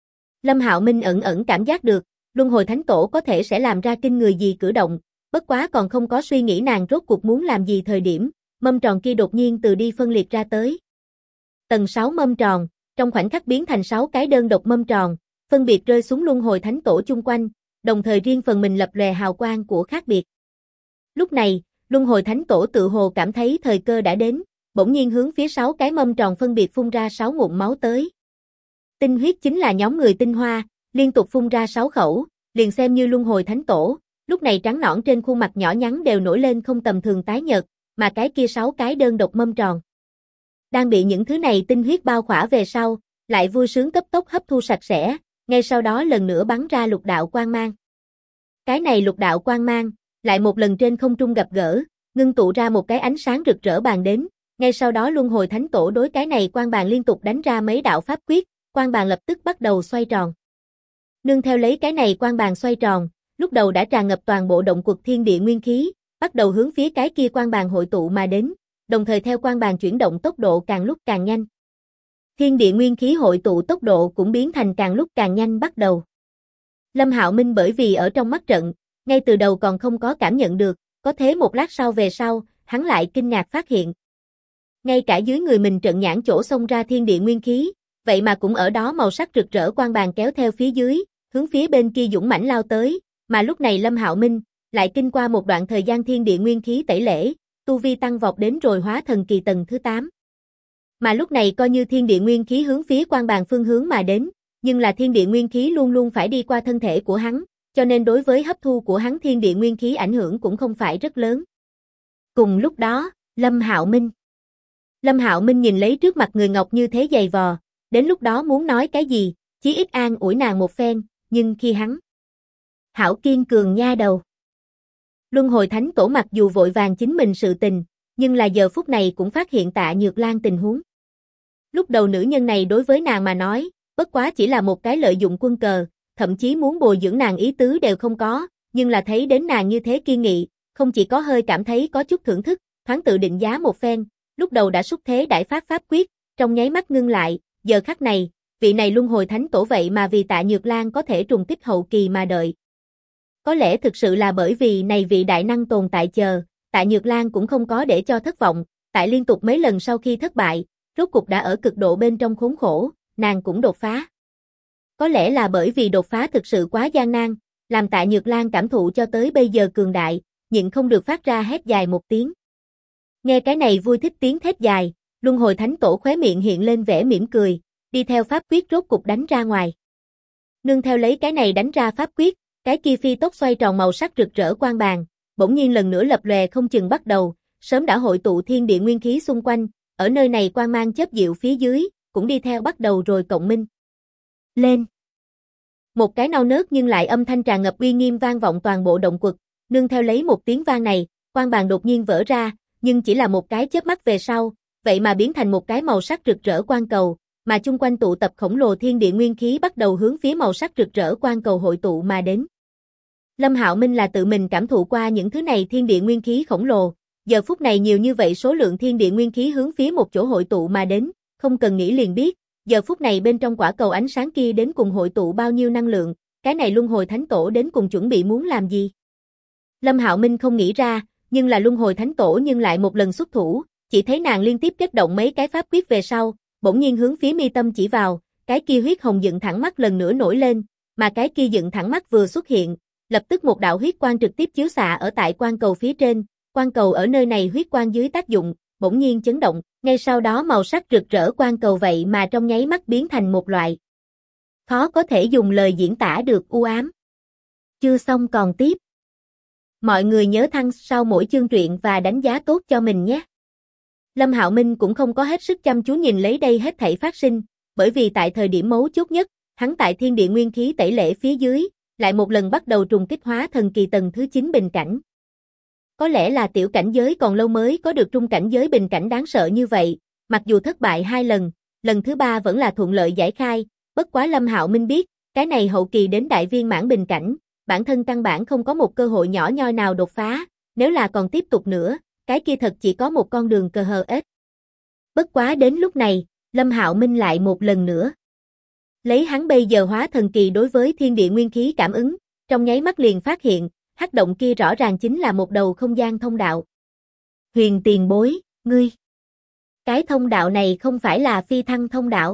Lâm Hạo Minh ẩn ẩn cảm giác được, luân hồi thánh tổ có thể sẽ làm ra kinh người gì cử động, bất quá còn không có suy nghĩ nàng rốt cuộc muốn làm gì thời điểm, mâm tròn kia đột nhiên từ đi phân liệt ra tới. Tầng 6 mâm tròn, trong khoảnh khắc biến thành 6 cái đơn độc mâm tròn, phân biệt rơi xuống luân hồi thánh tổ chung quanh, đồng thời riêng phần mình lập lòe hào quang của khác biệt. Lúc này, luân hồi thánh tổ tự hồ cảm thấy thời cơ đã đến, bỗng nhiên hướng phía 6 cái mâm tròn phân biệt phun ra 6 ngụm máu tới. Tinh huyết chính là nhóm người tinh hoa, liên tục phun ra 6 khẩu, liền xem như luân hồi thánh tổ, lúc này trắng nõn trên khuôn mặt nhỏ nhắn đều nổi lên không tầm thường tái nhợt, mà cái kia 6 cái đơn độc mâm tròn. Đang bị những thứ này tinh huyết bao khỏa về sau, lại vui sướng cấp tốc hấp thu sạch sẽ, ngay sau đó lần nữa bắn ra lục đạo quang mang. Cái này lục đạo quang mang, lại một lần trên không trung gặp gỡ, ngưng tụ ra một cái ánh sáng rực rỡ bàn đến, ngay sau đó Luân Hồi Thánh Tổ đối cái này quang bàn liên tục đánh ra mấy đạo pháp quyết, quang bàn lập tức bắt đầu xoay tròn. Nương theo lấy cái này quang bàn xoay tròn, lúc đầu đã tràn ngập toàn bộ động quật thiên địa nguyên khí, bắt đầu hướng phía cái kia quang bàn hội tụ mà đến, đồng thời theo quang bàn chuyển động tốc độ càng lúc càng nhanh. Thiên địa nguyên khí hội tụ tốc độ cũng biến thành càng lúc càng nhanh bắt đầu. Lâm Hạo Minh bởi vì ở trong mắt trận, ngay từ đầu còn không có cảm nhận được, có thế một lát sau về sau, hắn lại kinh ngạc phát hiện. Ngay cả dưới người mình trận nhãn chỗ xông ra thiên địa nguyên khí, vậy mà cũng ở đó màu sắc rực rỡ quang bàn kéo theo phía dưới, hướng phía bên kia dũng mãnh lao tới, mà lúc này Lâm Hạo Minh lại kinh qua một đoạn thời gian thiên địa nguyên khí tẩy lễ, tu vi tăng vọt đến rồi hóa thần kỳ tầng thứ 8. Mà lúc này coi như thiên địa nguyên khí hướng phía quang bàn phương hướng mà đến, nhưng là thiên địa nguyên khí luôn luôn phải đi qua thân thể của hắn, cho nên đối với hấp thu của hắn thiên địa nguyên khí ảnh hưởng cũng không phải rất lớn. Cùng lúc đó, Lâm Hạo Minh nhìn lấy trước mặt người ngọc như thế dày vò, đến lúc đó muốn nói cái gì, chí ít an ủi nàng một phen, nhưng khi hắn hảo kiên cường nha đầu. Luân Hồi Thánh Tổ mặc dù vội vàng chính mình sự tình, nhưng là giờ phút này cũng phát hiện Tạ Nhược Lan tình huống. Lúc đầu nữ nhân này đối với nàng mà nói, bất quá chỉ là một cái lợi dụng quân cờ, thậm chí muốn bồi dưỡng nàng ý tứ đều không có, nhưng là thấy đến nàng như thế kiên nghị, không chỉ có hơi cảm thấy có chút thưởng thức, thoáng tự định giá một phen, lúc đầu đã xúc thế đại phát pháp quyết, trong nháy mắt ngưng lại, giờ khắc này, vị này Luân Hồi Thánh Tổ vậy mà vì Tạ Nhược Lan có thể trùng kích hậu kỳ mà đợi. Có lẽ thực sự là bởi vì này vị đại năng tồn tại chờ, Tạ Nhược Lan cũng không có để cho thất vọng, tại liên tục mấy lần sau khi thất bại, rốt cục đã ở cực độ bên trong khốn khổ, nàng cũng đột phá. Có lẽ là bởi vì đột phá thực sự quá gian nan, làm Tạ Nhược Lan cảm thụ cho tới bây giờ cường đại, nhịn không được phát ra hét dài một tiếng. Nghe cái này vui thích tiếng thét dài, Luân Hồi Thánh Tổ khóe miệng hiện lên vẻ mỉm cười, đi theo pháp quyết rốt cục đánh ra ngoài. Nương theo lấy cái này đánh ra pháp quyết, cái kia phi tốc xoay tròn màu sắc rực rỡ quang bàn, bỗng nhiên lần nữa lập lòe không chừng bắt đầu, sớm đã hội tụ thiên địa nguyên khí xung quanh, ở nơi này quang mang chớp diệu phía dưới, cũng đi theo bắt đầu rồi cộng minh. Lên! Một cái nao nớt nhưng lại âm thanh tràn ngập uy nghiêm vang vọng toàn bộ động quật, nương theo lấy một tiếng vang này, quang bàn đột nhiên vỡ ra, nhưng chỉ là một cái chớp mắt về sau, vậy mà biến thành một cái màu sắc rực rỡ quang cầu, mà chung quanh tụ tập khổng lồ thiên địa nguyên khí bắt đầu hướng phía màu sắc rực rỡ quang cầu hội tụ mà đến. Lâm Hạo Minh là tự mình cảm thụ qua những thứ này thiên địa nguyên khí khổng lồ, giờ phút này nhiều như vậy số lượng thiên địa nguyên khí hướng phía một chỗ hội tụ mà đến, không cần nghĩ liền biết, giờ phút này bên trong quả cầu ánh sáng kia đến cùng hội tụ bao nhiêu năng lượng, cái này Luân Hồi Thánh Tổ đến cùng chuẩn bị muốn làm gì. Lâm Hạo Minh không nghĩ ra, nhưng là Luân Hồi Thánh Tổ nhưng lại một lần xuất thủ, chỉ thấy nàng liên tiếp kết động mấy cái pháp quyết về sau, bỗng nhiên hướng phía mi tâm chỉ vào, cái kia huyết hồng dựng thẳng mắt lần nữa nổi lên, mà cái kia dựng thẳng mắt vừa xuất hiện, lập tức một đạo huyết quang trực tiếp chiếu xạ ở tại quang cầu phía trên, quang cầu ở nơi này huyết quang dưới tác dụng, bỗng nhiên chấn động, ngay sau đó màu sắc rực rỡ quang cầu vậy mà trong nháy mắt biến thành một loại khó có thể dùng lời diễn tả được u ám. Chưa xong còn tiếp. Mọi người nhớ thăng sau mỗi chương truyện và đánh giá tốt cho mình nhé. Lâm Hạo Minh cũng không có hết sức chăm chú nhìn lấy đây hết thảy phát sinh, bởi vì tại thời điểm mấu chốt nhất, hắn tại thiên địa nguyên khí tẩy lễ phía dưới, lại một lần bắt đầu trùng kích hóa thần kỳ tầng thứ 9 bình cảnh. Có lẽ là tiểu cảnh giới còn lâu mới có được trung cảnh giới bình cảnh đáng sợ như vậy, mặc dù thất bại 2 lần, lần thứ 3 vẫn là thuận lợi giải khai, bất quá Lâm Hạo Minh biết, cái này hậu kỳ đến đại viên mãn bình cảnh, bản thân căn bản không có một cơ hội nhỏ nhoi nào đột phá, nếu là còn tiếp tục nữa, cái kia thật chỉ có một con đường cờ hờ ếch. Bất quá đến lúc này, Lâm Hạo Minh lại một lần nữa. Lấy hắn bây giờ hóa thần kỳ đối với thiên địa nguyên khí cảm ứng, trong nháy mắt liền phát hiện, hắc động kia rõ ràng chính là một đầu không gian thông đạo. Huyền tiền bối, ngươi. Cái thông đạo này không phải là phi thăng thông đạo.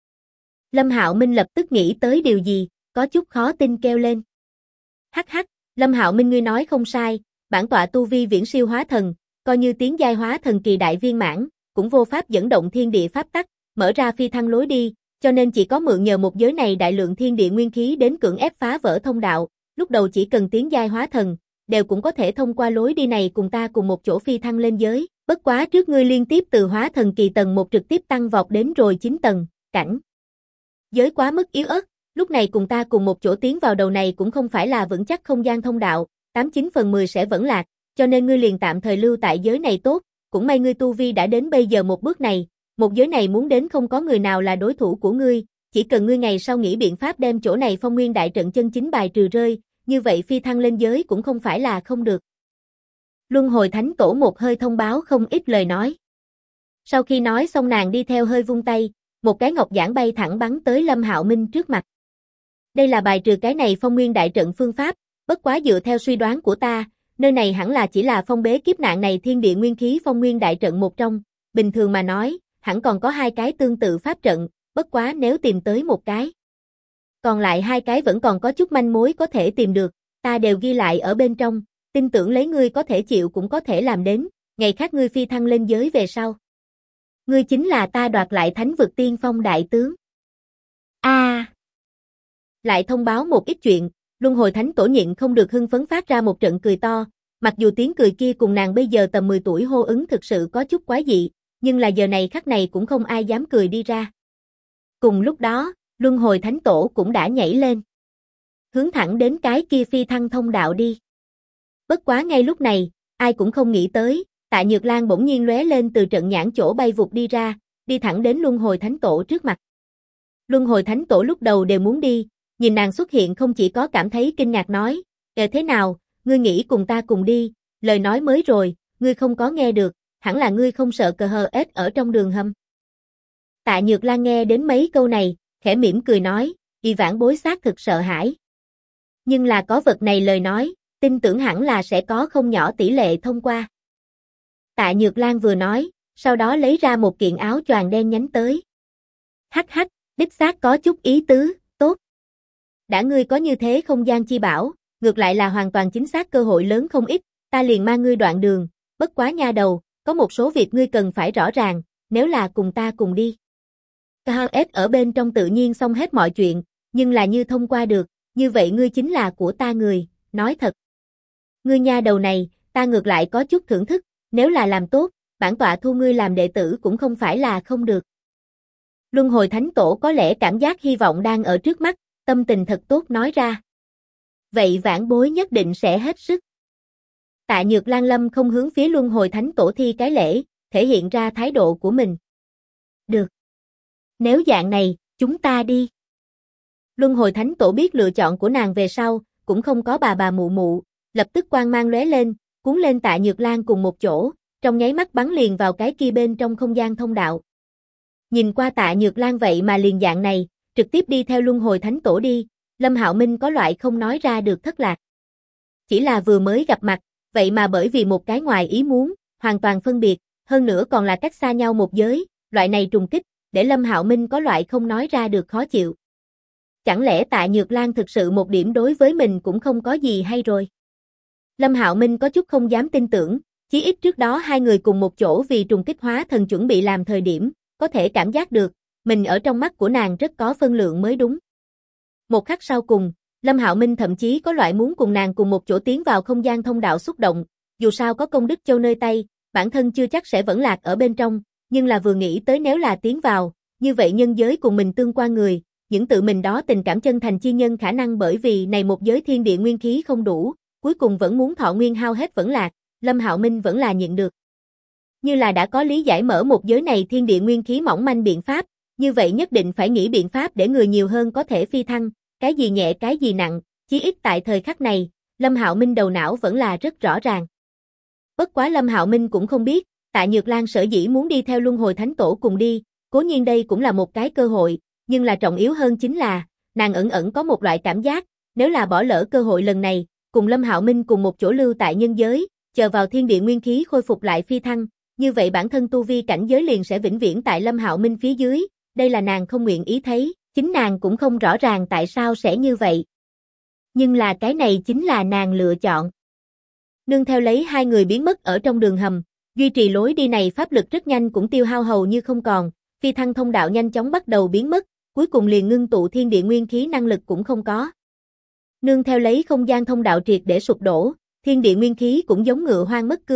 Lâm Hạo Minh lập tức nghĩ tới điều gì, có chút khó tin kêu lên. Hắc hắc, Lâm Hạo Minh ngươi nói không sai, bản tọa tu vi viễn siêu hóa thần, coi như tiến giai hóa thần kỳ đại viên mãn, cũng vô pháp dẫn động thiên địa pháp tắc, mở ra phi thăng lối đi, cho nên chỉ có mượn nhờ một giới này đại lượng thiên địa nguyên khí đến cưỡng ép phá vỡ thông đạo, lúc đầu chỉ cần tiến giai hóa thần, đều cũng có thể thông qua lối đi này cùng ta cùng một chỗ phi thăng lên giới, Bất quá trước ngươi liên tiếp từ hóa thần kỳ tầng 1 trực tiếp tăng vọt đến rồi 9 tầng, cảnh giới quá mức yếu ớt, lúc này cùng ta cùng một chỗ tiến vào đầu này cũng không phải là vững chắc không gian thông đạo, 89/10 sẽ vẫn lạc, cho nên ngươi liền tạm thời lưu tại giới này tốt, cũng may ngươi tu vi đã đến bây giờ một bước này, một giới này muốn đến không có người nào là đối thủ của ngươi, chỉ cần ngươi ngày sau nghĩ biện pháp đem chỗ này Phong Nguyên đại trận chân chính bài trừ rơi, như vậy phi thăng lên giới cũng không phải là không được. Luân Hồi Thánh Tổ một hơi thông báo không ít lời nói. Sau khi nói xong nàng đi theo hơi vung tay, một cái ngọc giản bay thẳng bắn tới Lâm Hạo Minh trước mặt. Đây là bài trừ cái này Phong Nguyên đại trận phương pháp, bất quá dựa theo suy đoán của ta, nơi này hẳn là chỉ là phong bế kiếp nạn này thiên địa nguyên khí Phong Nguyên đại trận một trong, bình thường mà nói, hẳn còn có 2 cái tương tự pháp trận, bất quá nếu tìm tới một cái, còn lại 2 cái vẫn còn có chút manh mối có thể tìm được, ta đều ghi lại ở bên trong, tin tưởng lấy ngươi có thể chịu cũng có thể làm đến, ngày khác ngươi phi thăng lên giới về sau. Ngươi chính là ta đoạt lại thánh vực tiên phong đại tướng. Lại thông báo một ít chuyện, Luân Hồi Thánh Tổ nhịn không được hưng phấn phát ra một trận cười to, mặc dù tiếng cười kia cùng nàng bây giờ tầm 10 tuổi hô ứng thực sự có chút quái dị, nhưng là giờ này khắc này cũng không ai dám cười đi ra. Cùng lúc đó, Luân Hồi Thánh Tổ cũng đã nhảy lên, hướng thẳng đến cái kia phi thăng thông đạo đi. Bất quá ngay lúc này, ai cũng không nghĩ tới, Tạ Nhược Lan bỗng nhiên lóe lên từ trận nhãn chỗ bay vụt đi ra, đi thẳng đến Luân Hồi Thánh Tổ trước mặt. Luân Hồi Thánh Tổ lúc đầu đều muốn đi, nhìn nàng xuất hiện không chỉ có cảm thấy kinh ngạc nói, thế nào, ngươi nghĩ cùng ta cùng đi, lời nói mới rồi, ngươi không có nghe được, hẳn là ngươi không sợ cờ hờ ết ở trong đường hầm. Tạ Nhược Lan nghe đến mấy câu này, khẽ mỉm cười nói, vì vãn bối xác thực sợ hãi. Nhưng là có vật này lời nói, tin tưởng hẳn là sẽ có không nhỏ tỷ lệ thông qua. Tạ Nhược Lan vừa nói, sau đó lấy ra một kiện áo choàng đen nhánh tới. Hắc hắc, đích xác có chút ý tứ, tốt. Đã ngươi có như thế không gian chi bảo, ngược lại là hoàn toàn chính xác cơ hội lớn không ít, ta liền mang ngươi đoạn đường, bất quá nha đầu, có một số việc ngươi cần phải rõ ràng, nếu là cùng ta cùng đi. KS ở bên trong tự nhiên xong hết mọi chuyện, nhưng là như thông qua được, như vậy ngươi chính là của ta người, nói thật. Ngươi nha đầu này, ta ngược lại có chút thưởng thức, nếu là làm tốt, bản tọa thu ngươi làm đệ tử cũng không phải là không được. Luân Hồi Thánh Tổ có lẽ cảm giác hy vọng đang ở trước mắt, tâm tình thật tốt nói ra. Vậy vãn bối nhất định sẽ hết sức. Tạ Nhược Lan lâm không hướng phía Luân Hồi Thánh Tổ thi cái lễ, thể hiện ra thái độ của mình. Được. Nếu dạng này, chúng ta đi. Luân Hồi Thánh Tổ biết lựa chọn của nàng về sau, cũng không có bà mụ mụ, lập tức quang mang lóe lên, cuốn lên Tạ Nhược Lan cùng một chỗ, trong nháy mắt bắn liền vào cái kia bên trong không gian thông đạo. Nhìn qua Tạ Nhược Lan vậy mà liền dạng này, trực tiếp đi theo Luân Hồi Thánh Tổ đi, Lâm Hạo Minh có loại không nói ra được thất lạc. Chỉ là vừa mới gặp mặt, vậy mà bởi vì một cái ngoài ý muốn, hoàn toàn phân biệt, hơn nữa còn là cách xa nhau một giới, loại này trùng kích, để Lâm Hạo Minh có loại không nói ra được khó chịu. Chẳng lẽ Tạ Nhược Lan thực sự một điểm đối với mình cũng không có gì hay rồi? Lâm Hạo Minh có chút không dám tin tưởng, chí ít trước đó 2 người cùng một chỗ vì trùng kích hóa thần chuẩn bị làm thời điểm, có thể cảm giác được, mình ở trong mắt của nàng rất có phân lượng mới đúng. Một khắc sau cùng, Lâm Hạo Minh thậm chí có loại muốn cùng nàng cùng một chỗ tiến vào không gian thông đạo xúc động, dù sao có công đức châu nơi tay, bản thân chưa chắc sẽ vẫn lạc ở bên trong, nhưng là vừa nghĩ tới nếu là tiến vào, như vậy nhân giới cùng mình tương quan người, những tự mình đó tình cảm chân thành chi nhân khả năng bởi vì này một giới thiên địa nguyên khí không đủ, cuối cùng vẫn muốn thọ nguyên hao hết vẫn lạc, Lâm Hạo Minh vẫn là nhịn được. Như là đã có lý giải mở một giới này thiên địa nguyên khí mỏng manh biện pháp, như vậy nhất định phải nghĩ biện pháp để người nhiều hơn có thể phi thăng, cái gì nhẹ cái gì nặng, chí ít tại thời khắc này, Lâm Hạo Minh đầu não vẫn là rất rõ ràng. Bất quá Lâm Hạo Minh cũng không biết, Tạ Nhược Lan sở dĩ muốn đi theo Luân Hồi Thánh Tổ cùng đi, cố nhiên đây cũng là một cái cơ hội, nhưng là trọng yếu hơn chính là, nàng ẩn có một loại cảm giác, nếu là bỏ lỡ cơ hội lần này, cùng Lâm Hạo Minh cùng một chỗ lưu tại nhân giới, chờ vào thiên địa nguyên khí khôi phục lại phi thăng, như vậy bản thân tu vi cảnh giới liền sẽ vĩnh viễn tại Lâm Hạo Minh phía dưới, đây là nàng không nguyện ý thấy, chính nàng cũng không rõ ràng tại sao sẽ như vậy. Nhưng là cái này chính là nàng lựa chọn. Nương theo lấy 2 người biến mất ở trong đường hầm, duy trì lối đi này pháp lực rất nhanh cũng tiêu hao hầu như không còn, phi thăng thông đạo nhanh chóng bắt đầu biến mất, cuối cùng liền ngưng tụ thiên địa nguyên khí năng lực cũng không có. Nương theo lấy không gian thông đạo triệt để sụp đổ, thiên địa nguyên khí cũng giống ngựa hoang mất cương,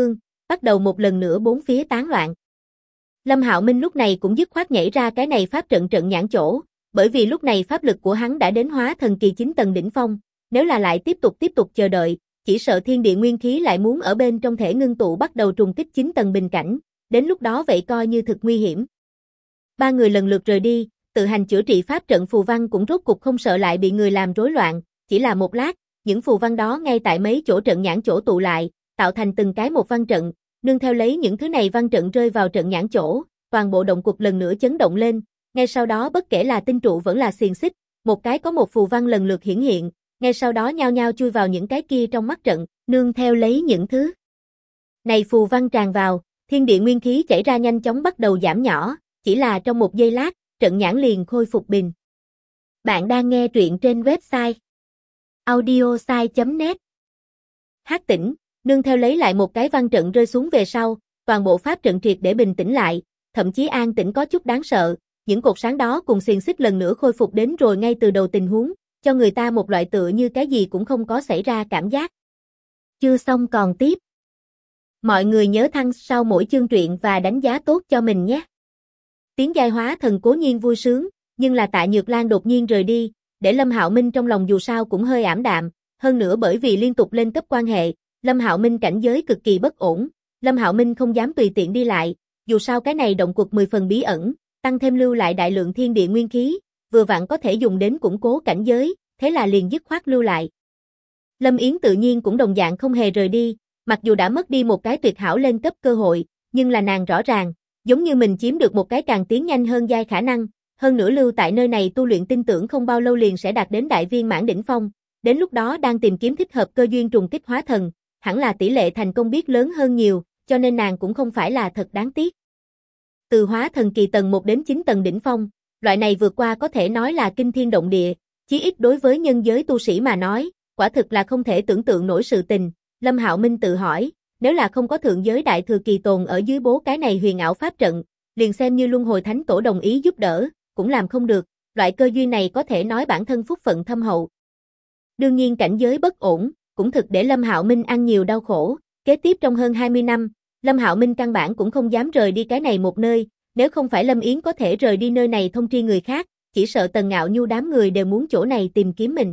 bắt đầu một lần nữa bốn phía tán loạn. Lâm Hạo Minh lúc này cũng dứt khoát nhảy ra cái này pháp trận trận nhãn chỗ, bởi vì lúc này pháp lực của hắn đã đến hóa thần kỳ 9 tầng đỉnh phong, nếu là lại tiếp tục chờ đợi, chỉ sợ thiên địa nguyên khí lại muốn ở bên trong thể ngưng tụ bắt đầu trùng kích 9 tầng bình cảnh, đến lúc đó vậy coi như thực nguy hiểm. Ba người lần lượt rời đi, tự hành chữa trị pháp trận phù văn cũng rốt cục không sợ lại bị người làm rối loạn, chỉ là một lát, những phù văn đó ngay tại mấy chỗ trận nhãn chỗ tụ lại, tạo thành từng cái một văn trận, nương theo lấy những thứ này văn trận rơi vào trận nhãn chỗ, toàn bộ động cục lần nữa chấn động lên, ngay sau đó bất kể là tinh trụ vẫn là xiềng xích, một cái có một phù văn lần lượt hiển hiện, ngay sau đó nhao nhao chui vào những cái kia trong mắt trận, nương theo lấy những thứ này phù văn tràn vào, thiên địa nguyên khí chảy ra nhanh chóng bắt đầu giảm nhỏ, chỉ là trong một giây lát, trận nhãn liền khôi phục bình. Bạn đang nghe truyện trên website audiosai.net. Hát tỉnh, nương theo lấy lại một cái văn trận rơi xuống về sau, toàn bộ pháp trận triệt để bình tĩnh lại, thậm chí an tĩnh có chút đáng sợ, những cột sáng đó cùng xiềng xích lần nữa khôi phục đến rồi ngay từ đầu tình huống, cho người ta một loại tựa như cái gì cũng không có xảy ra cảm giác. Chưa xong còn tiếp. Mọi người nhớ thăng sau mỗi chương truyện và đánh giá tốt cho mình nhé. Tiến giai hóa thần cố nhiên vui sướng, nhưng là Tạ Nhược Lan đột nhiên rời đi, để Lâm Hạo Minh trong lòng dù sao cũng hơi ảm đạm, hơn nữa bởi vì liên tục lên cấp quan hệ, Lâm Hạo Minh cảnh giới cực kỳ bất ổn, Lâm Hạo Minh không dám tùy tiện đi lại, dù sao cái này động cuộc 10 phần bí ẩn, tăng thêm lưu lại đại lượng thiên địa nguyên khí, vừa vặn có thể dùng đến củng cố cảnh giới, thế là liền dứt khoát lưu lại. Lâm Yến tự nhiên cũng đồng dạng không hề rời đi, mặc dù đã mất đi một cái tuyệt hảo lên cấp cơ hội, nhưng là nàng rõ ràng, giống như mình chiếm được một cái càng tiến nhanh hơn giai khả năng, hơn nữa lưu tại nơi này tu luyện tin tưởng không bao lâu liền sẽ đạt đến đại viên mãn đỉnh phong, đến lúc đó đang tìm kiếm thích hợp cơ duyên trùng kích hóa thần, hẳn là tỷ lệ thành công biết lớn hơn nhiều, cho nên nàng cũng không phải là thật đáng tiếc. Từ hóa thần kỳ tầng 1 đến 9 tầng đỉnh phong, loại này vượt qua có thể nói là kinh thiên động địa, chí ít đối với nhân giới tu sĩ mà nói, quả thực là không thể tưởng tượng nổi sự tình. Lâm Hạo Minh tự hỏi, nếu là không có thượng giới đại thừa kỳ tồn ở dưới bố cái này huyền ảo pháp trận, liền xem như luân hồi thánh tổ đồng ý giúp đỡ, cũng làm không được, loại cơ duyên này có thể nói bản thân phúc phận thâm hậu. Đương nhiên cảnh giới bất ổn, cũng thực để Lâm Hạo Minh ăn nhiều đau khổ, kế tiếp trong hơn 20 năm, Lâm Hạo Minh căn bản cũng không dám rời đi cái này một nơi, nếu không phải Lâm Yến có thể rời đi nơi này thông tri người khác, chỉ sợ Tần Ngạo Nhu đám người đều muốn chỗ này tìm kiếm mình.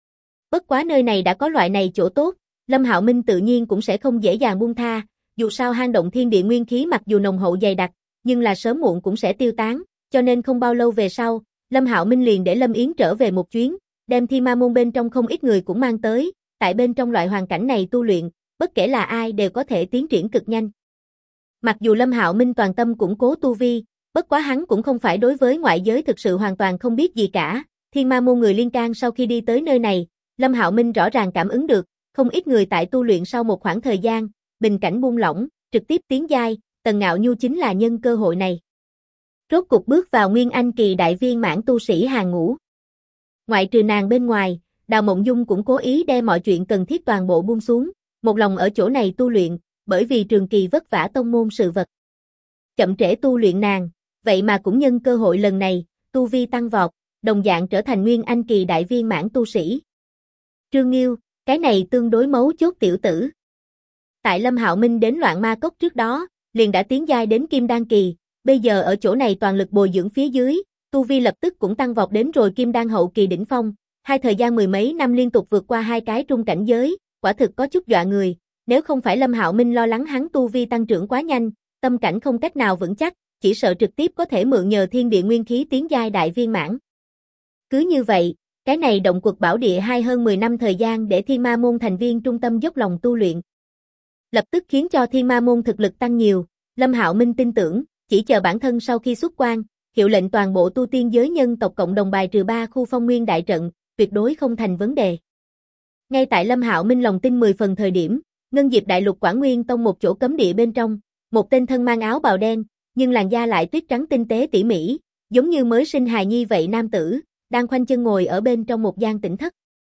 Bất quá nơi này đã có loại này chỗ tốt, Lâm Hạo Minh tự nhiên cũng sẽ không dễ dàng buông tha, dù sao hang động thiên địa nguyên khí mặc dù nồng hậu dày đặc, nhưng là sớm muộn cũng sẽ tiêu tán, cho nên không bao lâu về sau, Lâm Hạo Minh liền để Lâm Yến trở về một chuyến, đem Thiên Ma môn bên trong không ít người cũng mang tới, tại bên trong loại hoàn cảnh này tu luyện, bất kể là ai đều có thể tiến triển cực nhanh. Mặc dù Lâm Hạo Minh toàn tâm củng cố tu vi, bất quá hắn cũng không phải đối với ngoại giới thực sự hoàn toàn không biết gì cả, Thiên Ma môn người liên can sau khi đi tới nơi này, Lâm Hạo Minh rõ ràng cảm ứng được, không ít người tại tu luyện sau một khoảng thời gian, bình cảnh buông lỏng, trực tiếp tiến giai, Tần Ngạo Nhu chính là nhân cơ hội này. Rốt cục bước vào Nguyên Anh kỳ đại viên mãn tu sĩ hàng ngũ. Ngoại trừ nàng bên ngoài, Đào Mộng Dung cũng cố ý đem mọi chuyện cần thiết toàn bộ buông xuống, một lòng ở chỗ này tu luyện, bởi vì trường kỳ vất vả tông môn sự vật. Chậm trễ tu luyện nàng, vậy mà cũng nhân cơ hội lần này, tu vi tăng vọt, đồng dạng trở thành Nguyên Anh kỳ đại viên mãn tu sĩ. Trương Nghiêu, cái này tương đối mấu chốt tiểu tử. Tại Lâm Hạo Minh đến Loạn Ma Cốc trước đó, liền đã tiến giai đến Kim Đan kỳ, bây giờ ở chỗ này toàn lực bồi dưỡng phía dưới, tu vi lập tức cũng tăng vọt đến rồi Kim Đan hậu kỳ đỉnh phong, hai thời gian mười mấy năm liên tục vượt qua hai cái trung cảnh giới, quả thực có chút dọa người, nếu không phải Lâm Hạo Minh lo lắng hắn tu vi tăng trưởng quá nhanh, tâm cảnh không cách nào vững chắc, chỉ sợ trực tiếp có thể mượn nhờ thiên địa nguyên khí tiến giai đại viên mãn. Cứ như vậy, cái này động quật bảo địa hai hơn 10 năm thời gian để Thiên Ma môn thành viên trung tâm dốc lòng tu luyện. Lập tức khiến cho Thiên Ma môn thực lực tăng nhiều, Lâm Hạo Minh tin tưởng, chỉ chờ bản thân sau khi xuất quan, hiệu lệnh toàn bộ tu tiên giới nhân tộc cộng đồng bài trừ 3 khu phong nguyên đại trận, tuyệt đối không thành vấn đề. Ngay tại Lâm Hạo Minh lòng tin 10 phần thời điểm, Ngân Diệp Đại Lục Quảng Nguyên Tông một chỗ cấm địa bên trong, một tên thân mang áo bào đen, nhưng làn da lại tuyết trắng tinh tế tỉ mỉ, giống như mới sinh hài nhi vậy nam tử, đang khoanh chân ngồi ở bên trong một gian tĩnh thất.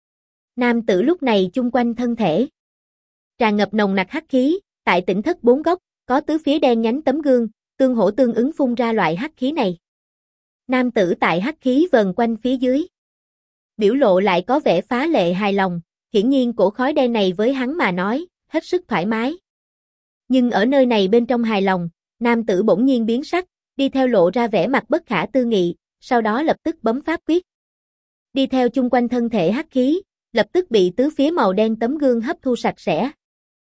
Nam tử lúc này chung quanh thân thể tràn ngập nồng nặc hắc khí, tại tĩnh thất bốn góc, có tứ phía đen nhánh tấm gương, tương hỗ tương ứng phun ra loại hắc khí này. Nam tử tại hắc khí vần quanh phía dưới, biểu lộ lại có vẻ phá lệ hài lòng, hiển nhiên cổ khói đen này với hắn mà nói, hết sức thoải mái. Nhưng ở nơi này bên trong hài lòng, nam tử bỗng nhiên biến sắc, đi theo lộ ra vẻ mặt bất khả tư nghị, sau đó lập tức bấm pháp quyết. Đi theo chung quanh thân thể hắc khí, lập tức bị tứ phía màu đen tấm gương hấp thu sạch sẽ.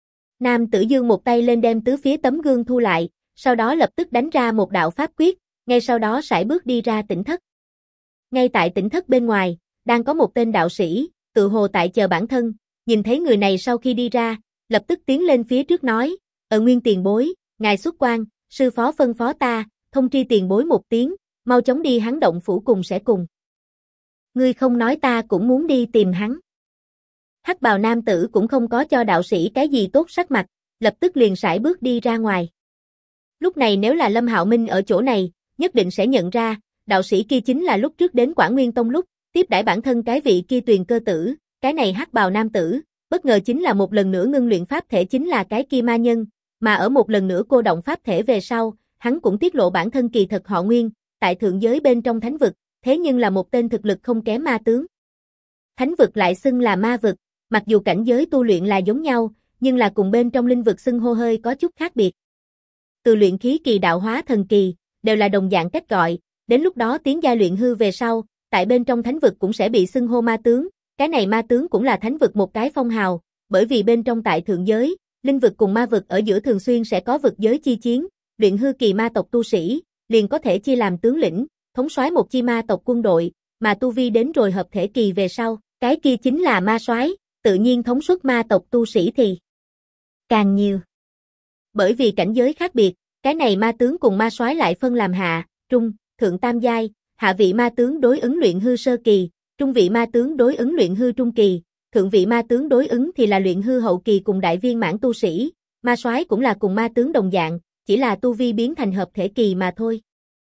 Nam tử giương một tay lên đem tứ phía tấm gương thu lại, sau đó lập tức đánh ra một đạo pháp quyết, ngay sau đó sải bước đi ra tỉnh thất. Ngay tại tỉnh thất bên ngoài, đang có một tên đạo sĩ, tự hồ tại chờ bản thân, nhìn thấy người này sau khi đi ra, lập tức tiến lên phía trước nói, Nguyên tiền bối, ngài xuất quan, sư phó phân phó ta, thông tri tiền bối một tiếng, mau chóng đi hắn động phủ cùng sẽ cùng. Ngươi không nói ta cũng muốn đi tìm hắn. Hắc bào nam tử cũng không có cho đạo sĩ cái gì tốt sắc mặt, lập tức liền sải bước đi ra ngoài. Lúc này nếu là Lâm Hạo Minh ở chỗ này, nhất định sẽ nhận ra, đạo sĩ kia chính là lúc trước đến Quảng Nguyên Tông lúc, tiếp đãi bản thân cái vị kia Tuyền Cơ tử, cái này hắc bào nam tử, bất ngờ chính là một lần nữa ngưng luyện pháp thể chính là cái kia ma nhân, mà ở một lần nữa cô động pháp thể về sau, hắn cũng tiết lộ bản thân kỳ thật họ Nguyên, tại thượng giới bên trong thánh vực, thế nhưng là một tên thực lực không kém ma tướng. Thánh vực lại xưng là ma vực, mặc dù cảnh giới tu luyện là giống nhau, nhưng là cùng bên trong linh vực xưng hô hơi có chút khác biệt. Từ luyện khí kỳ đạo hóa thần kỳ, đều là đồng dạng cách gọi, đến lúc đó tiến giai luyện hư về sau, tại bên trong thánh vực cũng sẽ bị xưng hô ma tướng, cái này ma tướng cũng là thánh vực một cái phong hào, bởi vì bên trong tại thượng giới, linh vực cùng ma vực ở giữa thường xuyên sẽ có vực giới chi chiến, luyện hư kỳ ma tộc tu sĩ, liền có thể chia làm tướng lĩnh, thống soái một chi ma tộc quân đội, mà tu vi đến rồi hợp thể kỳ về sau, cái kia chính là ma soái, tự nhiên thống suất ma tộc tu sĩ thì càng nhiều. Bởi vì cảnh giới khác biệt, cái này ma tướng cùng ma soái lại phân làm hạ, trung, thượng tam giai, hạ vị ma tướng đối ứng luyện hư sơ kỳ, trung vị ma tướng đối ứng luyện hư trung kỳ, thượng vị ma tướng đối ứng thì là luyện hư hậu kỳ cùng đại viên mãn tu sĩ, ma soái cũng là cùng ma tướng đồng dạng, chỉ là tu vi biến thành hợp thể kỳ mà thôi.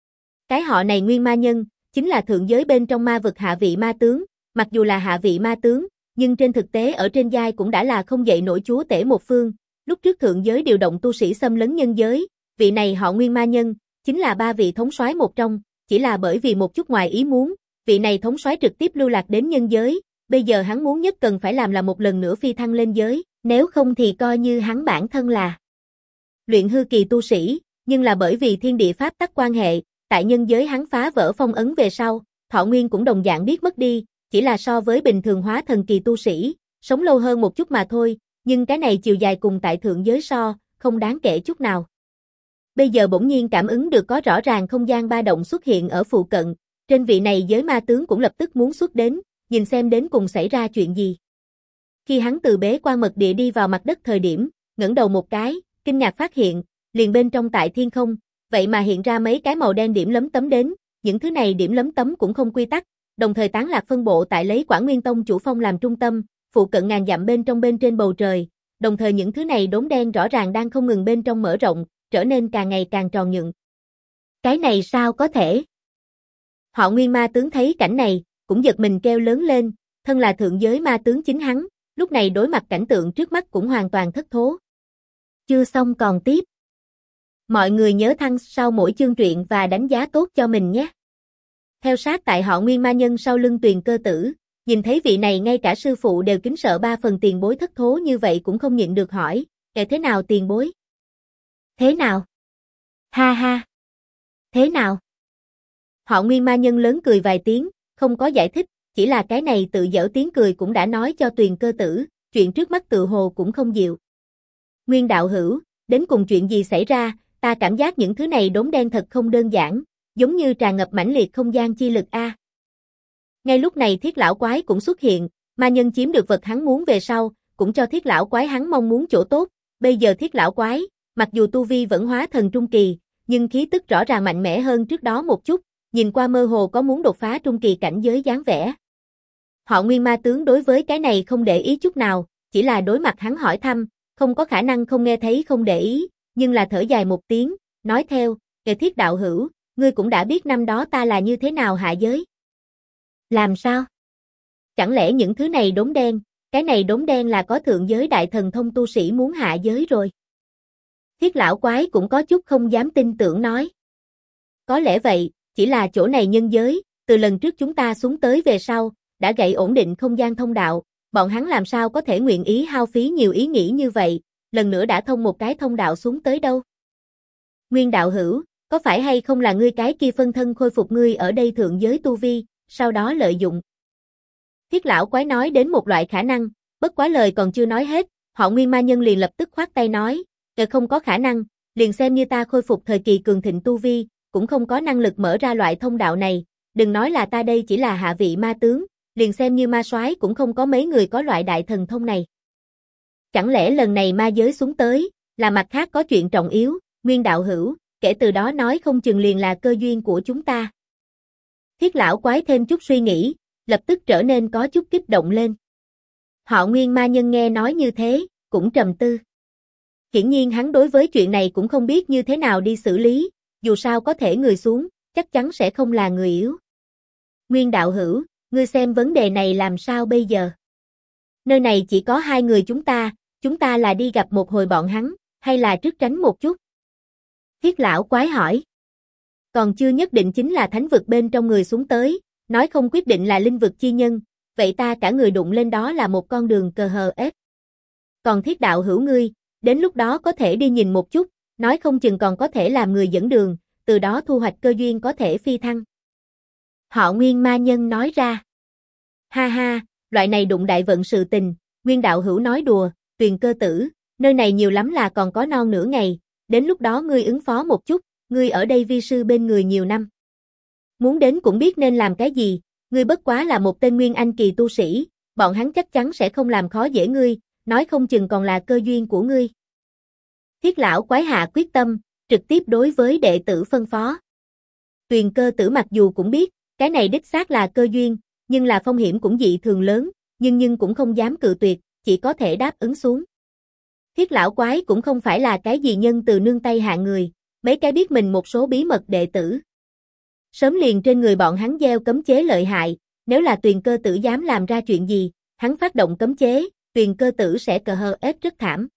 Cái họ này Nguyên Ma Nhân, chính là thượng giới bên trong ma vực hạ vị ma tướng, mặc dù là hạ vị ma tướng, nhưng trên thực tế ở trên giai cũng đã là không dậy nổi chúa tể một phương, lúc trước thượng giới điều động tu sĩ xâm lấn nhân giới, vị này họ Nguyên Ma Nhân, chính là ba vị thống soái một trong, chỉ là bởi vì một chút ngoài ý muốn, vị này thống soái trực tiếp lưu lạc đến nhân giới, bây giờ hắn muốn nhất cần phải làm là một lần nữa phi thăng lên giới, nếu không thì coi như hắn bản thân là luyện hư kỳ tu sĩ, nhưng là bởi vì thiên địa pháp tắc quan hệ, tại nhân giới hắn phá vỡ phong ấn về sau, thọ nguyên cũng đồng dạng biết mất đi, chỉ là so với bình thường hóa thần kỳ tu sĩ, sống lâu hơn một chút mà thôi, nhưng cái này chiều dài cùng tại thượng giới so, không đáng kể chút nào. Bây giờ bỗng nhiên cảm ứng được có rõ ràng không gian ba động xuất hiện ở phụ cận, trên vị này giới ma tướng cũng lập tức muốn xuất đến, nhìn xem đến cùng xảy ra chuyện gì. Khi hắn từ bế quan mật địa đi vào mặt đất thời điểm, ngẩng đầu một cái, kinh ngạc phát hiện, liền bên trong tại thiên không, vậy mà hiện ra mấy cái màu đen điểm lấm tấm đến, những thứ này điểm lấm tấm cũng không quy tắc, đồng thời tán lạc phân bộ tại lấy Quảng Nguyên Tông chủ phong làm trung tâm, phụ cận ngàn dặm bên trong bên trên bầu trời, đồng thời những thứ này đốm đen rõ ràng đang không ngừng bên trong mở rộng, trở nên càng ngày càng tròn nhượng. Cái này sao có thể? Họ Nguyên ma tướng thấy cảnh này, cũng giật mình kêu lớn lên, thân là thượng giới ma tướng chính hắn, lúc này đối mặt cảnh tượng trước mắt cũng hoàn toàn thất thố. Chưa xong còn tiếp. Mọi người nhớ thăng sau mỗi chương truyện và đánh giá tốt cho mình nhé. Theo sát tại họ Nguyên ma nhân sau lưng Tuyền Cơ tử, nhìn thấy vị này ngay cả sư phụ đều kính sợ ba phần tiền bối thất thố như vậy cũng không nhịn được hỏi, thế nào tiền bối? Thế nào? Ha ha. Thế nào? Họ Nguyên ma nhân lớn cười vài tiếng, không có giải thích, chỉ là cái này tự giở tiếng cười cũng đã nói cho Tuyền Cơ tử, chuyện trước mắt tự hồ cũng không dịu. Nguyên đạo hữu, đến cùng chuyện gì xảy ra, ta cảm giác những thứ này đốm đen thật không đơn giản, giống như tràn ngập mãnh liệt không gian chi lực a. Ngay lúc này Thiết lão quái cũng xuất hiện, ma nhân chiếm được vật hắn muốn về sau, cũng cho Thiết lão quái hắn mong muốn chỗ tốt, bây giờ Thiết lão quái, mặc dù tu vi vẫn hóa thần trung kỳ, nhưng khí tức rõ ràng mạnh mẽ hơn trước đó một chút, nhìn qua mơ hồ có muốn đột phá trung kỳ cảnh giới dáng vẻ. Họ Nguyên ma tướng đối với cái này không để ý chút nào, chỉ là đối mặt hắn hỏi thăm, không có khả năng không nghe thấy không để ý, nhưng là thở dài một tiếng, nói theo, Thiết đạo hữu, ngươi cũng đã biết năm đó ta là như thế nào hạ giới. Làm sao? Chẳng lẽ những thứ này đốm đen, cái này đốm đen là có thượng giới đại thần thông tu sĩ muốn hạ giới rồi. Thiết lão quái cũng có chút không dám tin tưởng nói. Có lẽ vậy, chỉ là chỗ này nhân giới, từ lần trước chúng ta xuống tới về sau, đã gãy ổn định không gian thông đạo, bọn hắn làm sao có thể nguyện ý hao phí nhiều ý nghĩ như vậy, lần nữa đã thông một cái thông đạo xuống tới đâu. Nguyên đạo hữu, có phải hay không là ngươi cái kia phân thân khôi phục ngươi ở đây thượng giới tu vi, sau đó lợi dụng? Thiết lão quái nói đến một loại khả năng, bất quá lời còn chưa nói hết, họ Nguyên ma nhân liền lập tức khoát tay nói, không có khả năng, liền xem như ta khôi phục thời kỳ cường thịnh tu vi, cũng không có năng lực mở ra loại thông đạo này, đừng nói là ta đây chỉ là hạ vị ma tướng, liền xem như ma soái cũng không có mấy người có loại đại thần thông này. Chẳng lẽ lần này ma giới xuống tới, là mặt khác có chuyện trọng yếu, Nguyên đạo hữu, kể từ đó nói không chừng liền là cơ duyên của chúng ta. Thiết lão quái thêm chút suy nghĩ, lập tức trở nên có chút kích động lên. Họ Nguyên ma nhân nghe nói như thế, cũng trầm tư. Hiển nhiên hắn đối với chuyện này cũng không biết như thế nào đi xử lý, dù sao có thể người xuống, chắc chắn sẽ không là người yếu. Nguyên đạo hữu, ngươi xem vấn đề này làm sao bây giờ? Nơi này chỉ có hai người chúng ta là đi gặp một hồi bọn hắn, hay là trước tránh một chút? Thiết lão quái hỏi. Còn chưa nhất định chính là thánh vực bên trong người xuống tới, nói không quyết định là linh vực chi nhân, vậy ta cả người đụng lên đó là một con đường cờ hờ ép. Còn thiết đạo hữu ngươi, đến lúc đó có thể đi nhìn một chút, nói không chừng còn có thể làm người dẫn đường, từ đó thu hoạch cơ duyên có thể phi thăng. Họ Nguyên ma nhân nói ra. Ha ha, loại này đụng đại vận sự tình, Nguyên đạo hữu nói đùa, Tuyền Cơ Tử, nơi này nhiều lắm là còn có non nửa ngày, đến lúc đó ngươi ứng phó một chút, ngươi ở đây vi sư bên người nhiều năm. Muốn đến cũng biết nên làm cái gì, ngươi bất quá là một tên Nguyên Anh kỳ tu sĩ, bọn hắn chắc chắn sẽ không làm khó dễ ngươi, nói không chừng còn là cơ duyên của ngươi. Thiết lão quái hạ quyết tâm, trực tiếp đối với đệ tử phân phó. Tuyền Cơ Tử mặc dù cũng biết, cái này đích xác là cơ duyên, nhưng là phong hiểm cũng dị thường lớn, nhưng cũng không dám cự tuyệt, chỉ có thể đáp ứng xuống. Thiết lão quái cũng không phải là cái gì nhân từ nương tay hạng người, mấy cái biết mình một số bí mật đệ tử. Sớm liền trên người bọn hắn gieo cấm chế lợi hại, nếu là Tuyền Cơ Tử dám làm ra chuyện gì, hắn phát động cấm chế, Tuyền Cơ Tử sẽ cờ hờ ết rất thảm.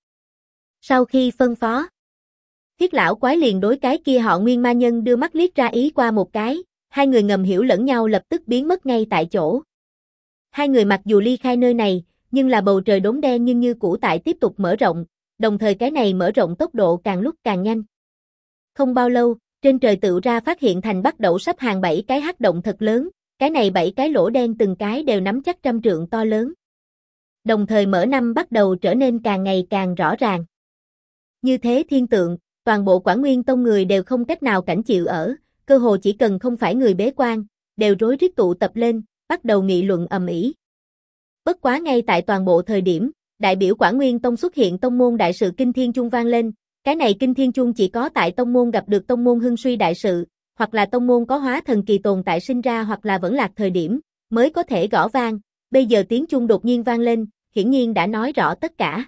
Sau khi phân phó, Thiết lão quái liền đối cái kia họ Nguyên ma nhân đưa mắt liếc ra ý qua một cái, hai người ngầm hiểu lẫn nhau lập tức biến mất ngay tại chỗ. Hai người mặc dù ly khai nơi này, nhưng là bầu trời đốm đen nhưng như cũ tại tiếp tục mở rộng, đồng thời cái này mở rộng tốc độ càng lúc càng nhanh. Không bao lâu, trên trời tự ra phát hiện thành bắt đầu sắp hàng 7 cái hắc động thật lớn, cái này 7 cái lỗ đen từng cái đều nắm chắc trăm trượng to lớn. Đồng thời mở năm bắt đầu trở nên càng ngày càng rõ ràng. Như thế thiên tượng, toàn bộ Quảng Nguyên Tông người đều không cách nào cảnh chịu ở, cơ hồ chỉ cần không phải người bế quan, đều rối rít tụ tập lên, bắt đầu nghị luận ầm ĩ. Bất quá ngay tại toàn bộ thời điểm, đại biểu Quảng Nguyên Tông xuất hiện tông môn đại sự Kinh Thiên Chuông vang lên, cái này Kinh Thiên Chuông chỉ có tại tông môn gặp được tông môn hưng suy đại sự, hoặc là tông môn có hóa thần kỳ tồn tại sinh ra hoặc là vẫn lạc thời điểm, mới có thể gõ vang, bây giờ tiếng chuông đột nhiên vang lên, hiển nhiên đã nói rõ tất cả.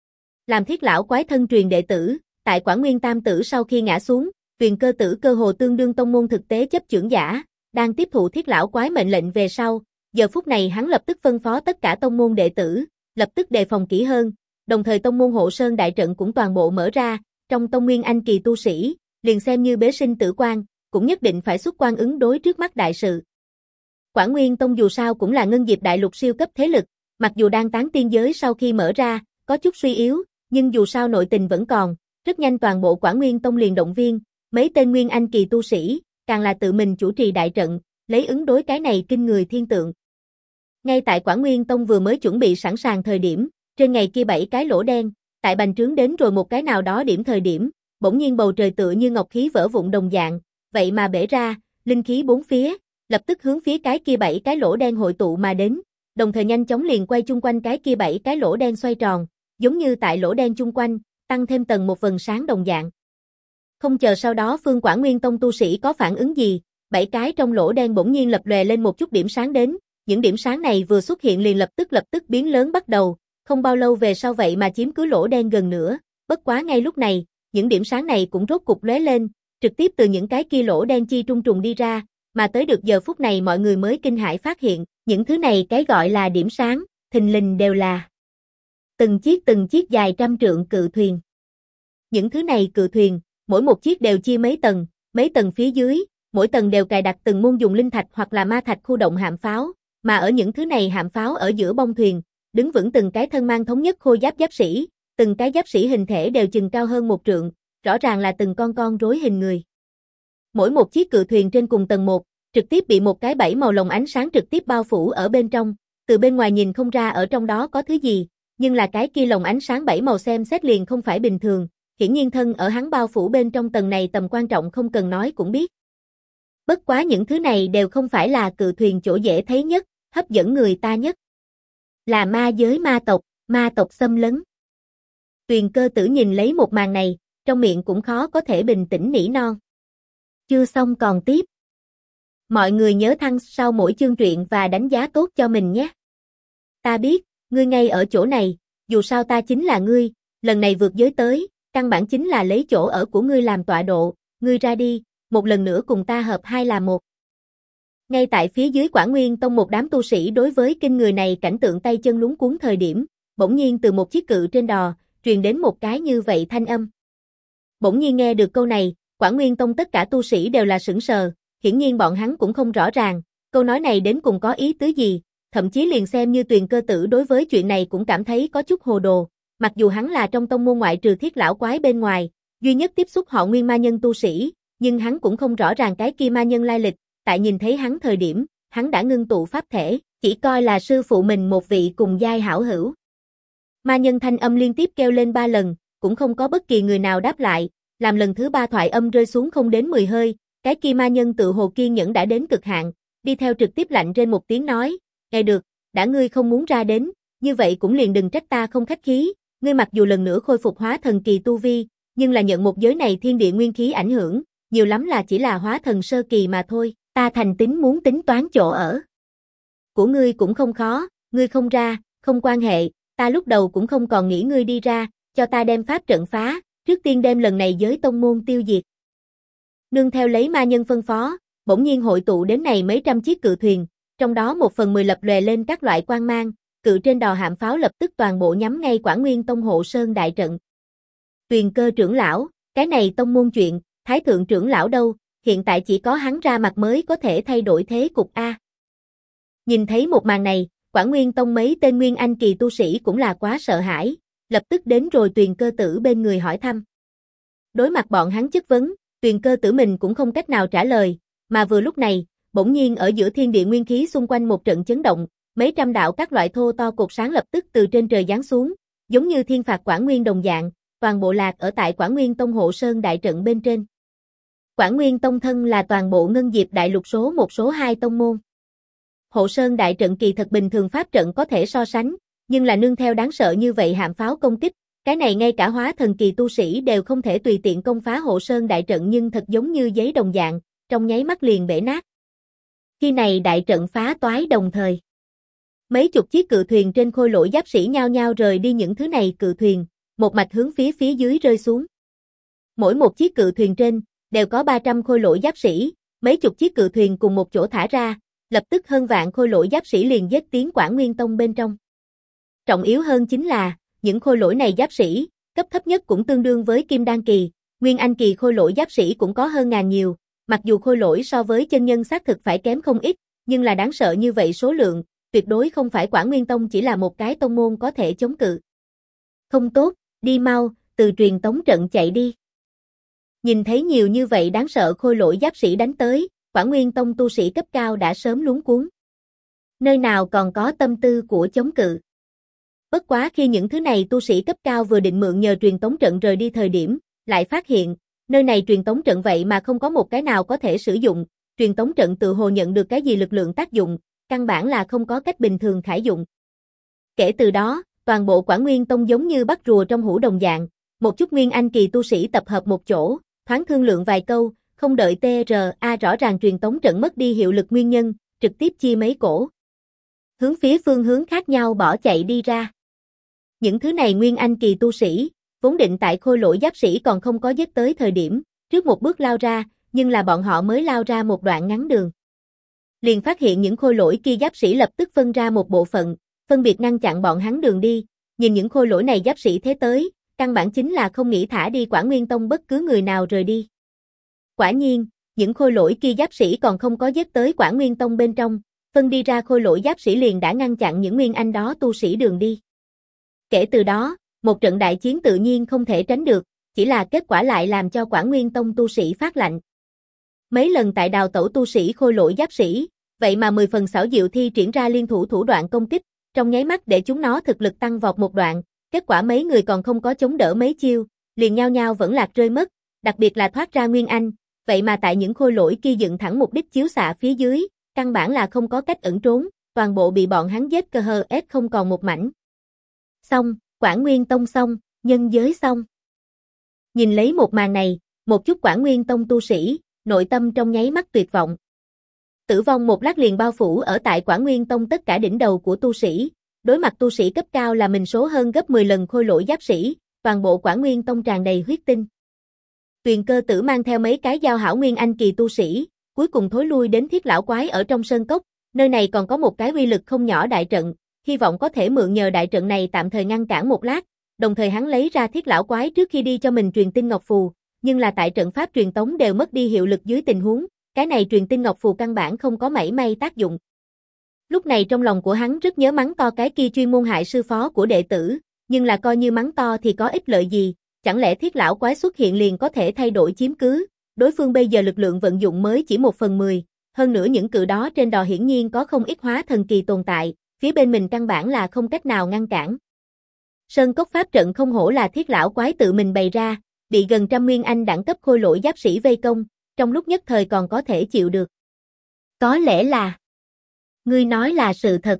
Làm Thiết lão quái thân truyền đệ tử, tại Quảng Nguyên Tam tử sau khi ngã xuống, Tuyền Cơ Tử cơ hồ tương đương tông môn thực tế chấp chưởng giả, đang tiếp thụ Thiết lão quái mệnh lệnh về sau, giờ phút này hắn lập tức phân phó tất cả tông môn đệ tử, lập tức đề phòng kỹ hơn, đồng thời tông môn hộ sơn đại trận cũng toàn bộ mở ra, trong tông Nguyên Anh kỳ tu sĩ, liền xem như bế sinh tử quan, cũng nhất định phải xuất quan ứng đối trước mắt đại sự. Quảng Nguyên Tông dù sao cũng là ngân diệp đại lục siêu cấp thế lực, mặc dù đang tán tiên giới sau khi mở ra, có chút suy yếu, nhưng dù sao nội tình vẫn còn, rất nhanh toàn bộ Quảng Nguyên Tông liền động viên, mấy tên Nguyên Anh kỳ tu sĩ, càng là tự mình chủ trì đại trận, lấy ứng đối cái này kinh người thiên tượng. Ngay tại Quảng Nguyên Tông vừa mới chuẩn bị sẵn sàng thời điểm, trên ngày kia 7 cái lỗ đen, tại bành trướng đến rồi một cái nào đó điểm thời điểm, bỗng nhiên bầu trời tựa như ngọc khí vỡ vụn đồng dạng, vậy mà bể ra, linh khí bốn phía, lập tức hướng phía cái kia 7 cái lỗ đen hội tụ mà đến, đồng thời nhanh chóng liền quay chung quanh cái kia 7 cái lỗ đen xoay tròn, giống như tại lỗ đen chung quanh, tăng thêm tầng một vầng sáng đồng dạng. Không chờ sau đó Phương Quảng Nguyên Tông tu sĩ có phản ứng gì, 7 cái trong lỗ đen bỗng nhiên lập lòe lên một chút điểm sáng đến, những điểm sáng này vừa xuất hiện liền lập tức biến lớn bắt đầu, không bao lâu về sau vậy mà chiếm cứ lỗ đen gần nữa, bất quá ngay lúc này, những điểm sáng này cũng rốt cục lóe lên, trực tiếp từ những cái kia lỗ đen chi trung trùng đi ra, mà tới được giờ phút này mọi người mới kinh hãi phát hiện, những thứ này cái gọi là điểm sáng, thình lình đều là từng chiếc dài trăm trượng cự thuyền. Những thứ này cự thuyền, mỗi một chiếc đều chia mấy tầng phía dưới, mỗi tầng đều cài đặt từng môn dùng linh thạch hoặc là ma thạch khu động hạm pháo, mà ở những thứ này hạm pháo ở giữa bông thuyền, đứng vững từng cái thân mang thống nhất khôi giáp giáp sĩ, từng cái giáp sĩ hình thể đều chừng cao hơn 1 trượng, rõ ràng là từng con rối hình người. Mỗi một chiếc cự thuyền trên cùng tầng 1, trực tiếp bị một cái bẫy màu lồng ánh sáng trực tiếp bao phủ ở bên trong, từ bên ngoài nhìn không ra ở trong đó có thứ gì, nhưng là cái kia lồng ánh sáng 7 màu xem xét liền không phải bình thường, hiển nhiên thân ở hắn bao phủ bên trong tầng này tầm quan trọng không cần nói cũng biết. Bất quá những thứ này đều không phải là cự thuyền chỗ dễ thấy nhất, hấp dẫn người ta nhất. Là ma giới ma tộc xâm lấn. Tuyền Cơ Tử nhìn lấy một màn này, trong miệng cũng khó có thể bình tĩnh nỉ non. Chưa xong còn tiếp. Mọi người nhớ thăng sau mỗi chương truyện và đánh giá tốt cho mình nhé. Ta biết, ngươi ngay ở chỗ này, dù sao ta chính là ngươi, lần này vượt giới tới, căn bản chính là lấy chỗ ở của ngươi làm tọa độ, ngươi ra đi, một lần nữa cùng ta hợp hai là một. Ngay tại phía dưới Quảng Nguyên Tông một đám tu sĩ đối với kinh người này cảnh tượng tay chân luống cuống thời điểm, bỗng nhiên từ một chiếc cự trên đò, truyền đến một cái như vậy thanh âm. Bỗng nhiên nghe được câu này, Quảng Nguyên Tông tất cả tu sĩ đều là sửng sờ, hiển nhiên bọn hắn cũng không rõ ràng, câu nói này đến cùng có ý tứ gì, thậm chí liền xem như Tuyền Cơ Tử đối với chuyện này cũng cảm thấy có chút hồ đồ, mặc dù hắn là trong tông môn ngoại trừ Thiết lão quái bên ngoài, duy nhất tiếp xúc họ Nguyên ma nhân tu sĩ, nhưng hắn cũng không rõ ràng cái kia ma nhân lai lịch, tại nhìn thấy hắn thời điểm, hắn đã ngưng tụ pháp thể, chỉ coi là sư phụ mình một vị cùng giai hảo hữu. Ma nhân thanh âm liên tiếp kêu lên 3 lần, cũng không có bất kỳ người nào đáp lại, làm lần thứ 3 thoại âm rơi xuống không đến 10 hơi, cái kia ma nhân tự hồ kiên nhẫn đã đến cực hạn, đi theo trực tiếp lạnh trên một tiếng nói, nghe được, đã ngươi không muốn ra đến, như vậy cũng liền đừng trách ta không khách khí, ngươi mặc dù lần nữa khôi phục hóa thần kỳ tu vi, nhưng là nhận một giới này thiên địa nguyên khí ảnh hưởng, nhiều lắm là chỉ là hóa thần sơ kỳ mà thôi, ta thành tính muốn tính toán chỗ ở của ngươi cũng không khó, ngươi không ra, không quan hệ, ta lúc đầu cũng không còn nghĩ ngươi đi ra, cho ta đem pháp trận phá, trước tiên đem lần này giới tông môn tiêu diệt. Nương theo lấy ma nhân phân phó, bỗng nhiên hội tụ đến này mấy trăm chiếc cự thuyền, trong đó 1/10 lập lòe lên các loại quang mang, cự trên đò hạm pháo lập tức toàn bộ nhắm ngay Quảng Nguyên Tông hộ sơn đại trận. Tuyền Cơ trưởng lão, cái này tông môn chuyện, Thái thượng trưởng lão đâu, hiện tại chỉ có hắn ra mặt mới có thể thay đổi thế cục a. Nhìn thấy một màn này, Quảng Nguyên Tông mấy tên Nguyên Anh kỳ tu sĩ cũng là quá sợ hãi, lập tức đến rồi Tuyền Cơ Tử bên người hỏi thăm. Đối mặt bọn hắn chất vấn, Tuyền Cơ Tử mình cũng không cách nào trả lời, mà vừa lúc này, bỗng nhiên ở giữa thiên địa nguyên khí xung quanh một trận chấn động, mấy trăm đạo các loại thô to cột sáng lập tức từ trên trời giáng xuống, giống như thiên phạt Quảng Nguyên đồng dạng, toàn bộ lạc ở tại Quảng Nguyên Tông hộ sơn đại trận bên trên. Quảng Nguyên Tông thân là toàn bộ Ngân Diệp đại lục số 1 số 2 tông môn. Hộ sơn đại trận kỳ thật bình thường pháp trận có thể so sánh, nhưng là nương theo đáng sợ như vậy hạm pháo công kích, cái này ngay cả hóa thần kỳ tu sĩ đều không thể tùy tiện công phá hộ sơn đại trận nhưng thật giống như giấy đồng dạng, trong nháy mắt liền bể nát. Khi này đại trận phá toái đồng thời. Mấy chục chiếc cự thuyền trên khôi lỗi giáp sĩ nhao nhao rời đi những thứ này cự thuyền, một mạch hướng phía dưới rơi xuống. Mỗi một chiếc cự thuyền trên, đều có 300 khôi lỗi giáp sĩ, mấy chục chiếc cự thuyền cùng một chỗ thả ra, lập tức hơn vạn khôi lỗi giáp sĩ liền giết tiến Quảng Nguyên Tông bên trong. Trọng yếu hơn chính là, những khôi lỗi này giáp sĩ, cấp thấp nhất cũng tương đương với Kim Đan kỳ, Nguyên Anh kỳ khôi lỗi giáp sĩ cũng có hơn ngàn nhiều, mặc dù khôi lỗi so với chân nhân xác thực phải kém không ít, nhưng là đáng sợ như vậy số lượng, tuyệt đối không phải Quảng Nguyên Tông chỉ là một cái tông môn có thể chống cự. Không tốt, đi mau, từ truyền tống trận chạy đi. Nhìn thấy nhiều như vậy đáng sợ khôi lỗi giáp sĩ đánh tới, Quảng Nguyên Tông tu sĩ cấp cao đã sớm luống cuống. Nơi nào còn có tâm tư của chống cự. Bất quá khi những thứ này tu sĩ cấp cao vừa định mượn nhờ truyền tống trận rời đi thời điểm, lại phát hiện, nơi này truyền tống trận vậy mà không có một cái nào có thể sử dụng, truyền tống trận tự hồ nhận được cái gì lực lượng tác dụng, căn bản là không có cách bình thường khải dụng. Kể từ đó, toàn bộ Quảng Nguyên Tông giống như bắt rùa trong hũ đồng dạng, một chút Nguyên Anh kỳ tu sĩ tập hợp một chỗ, thoáng thương lượng vài câu, không đợi TRA rõ ràng truyền tống trận mất đi hiệu lực nguyên nhân, trực tiếp chia mấy cổ. Hướng phía phương hướng khác nhau bỏ chạy đi ra. Những thứ này Nguyên Anh kỳ tu sĩ, vốn định tại khôi lỗi giáp sĩ còn không có giết tới thời điểm, trước một bước lao ra, nhưng là bọn họ mới lao ra một đoạn ngắn đường. Liền phát hiện những khôi lỗi kia giáp sĩ lập tức phân ra một bộ phận, phân biệt ngăn chặn bọn hắn đường đi, nhìn những khôi lỗi này giáp sĩ thế tới, căn bản chính là không nghĩ thả đi Quảng Nguyên Tông bất cứ người nào rời đi. Quả nhiên, những khôi lỗi kia giáp sĩ còn không có giết tới Quảng Nguyên Tông bên trong, phân đi ra khôi lỗi giáp sĩ liền đã ngăn chặn những Nguyên Anh đó tu sĩ đường đi. Kể từ đó, Một trận đại chiến tự nhiên không thể tránh được, chỉ là kết quả lại làm cho Quảng Nguyên Tông tu sĩ phát lạnh. Mấy lần tại đào tẩu tu sĩ khôi lỗi giáp sĩ, vậy mà 10 phần xảo diệu thi triển ra liên thủ thủ đoạn công kích, trong nháy mắt để chúng nó thực lực tăng vọt một đoạn, kết quả mấy người còn không có chống đỡ mấy chiêu, liền nhao nhao vẫn lạc rơi mất, đặc biệt là thoát ra Nguyên Anh, vậy mà tại những khôi lỗi kia dựng thẳng mục đích chiếu xạ phía dưới, căn bản là không có cách ẩn trốn, toàn bộ bị bọn hắn giết cơ hờ ép không còn một mảnh. Xong, Quảng Nguyên Tông xong, nhân giới xong. Nhìn lấy một màn này, một chút Quảng Nguyên Tông tu sĩ, nội tâm trong nháy mắt tuyệt vọng. Tử vong một lát liền bao phủ ở tại Quảng Nguyên Tông tất cả đỉnh đầu của tu sĩ, đối mặt tu sĩ cấp cao là mình số hơn gấp 10 lần khôi lỗi giáp sĩ, toàn bộ Quảng Nguyên Tông tràn đầy huyết tinh. Tuyền Cơ Tử mang theo mấy cái giao hảo Nguyên Anh kỳ tu sĩ, cuối cùng thối lui đến Thiết Lão Quái ở trong sơn cốc, nơi này còn có một cái uy lực không nhỏ đại trận, hy vọng có thể mượn nhờ đại trận này tạm thời ngăn cản một lát, đồng thời hắn lấy ra Thiết Lão Quái trước khi đi cho mình truyền tinh ngọc phù, nhưng là tại trận pháp truyền tống đều mất đi hiệu lực dưới tình huống, cái này truyền tinh ngọc phù căn bản không có mảy may tác dụng. Lúc này trong lòng của hắn rất nhớ mắng to cái kia chuyên môn hại sư phó của đệ tử, nhưng là coi như mắng to thì có ích lợi gì, chẳng lẽ Thiết Lão Quái xuất hiện liền có thể thay đổi chiếm cứ, đối phương bây giờ lực lượng vận dụng mới chỉ 1/10, hơn nữa những cự đó trên đò hiển nhiên có không ít hóa thần kỳ tồn tại, phía bên mình căn bản là không cách nào ngăn cản. Sơn cốc pháp trận không hổ là Thiết Lão Quái tự mình bày ra, bị gần trăm Nguyên Anh đẳng cấp khôi lỗi giáp sĩ vây công, trong lúc nhất thời còn có thể chịu được. Có lẽ là ngươi nói là sự thật.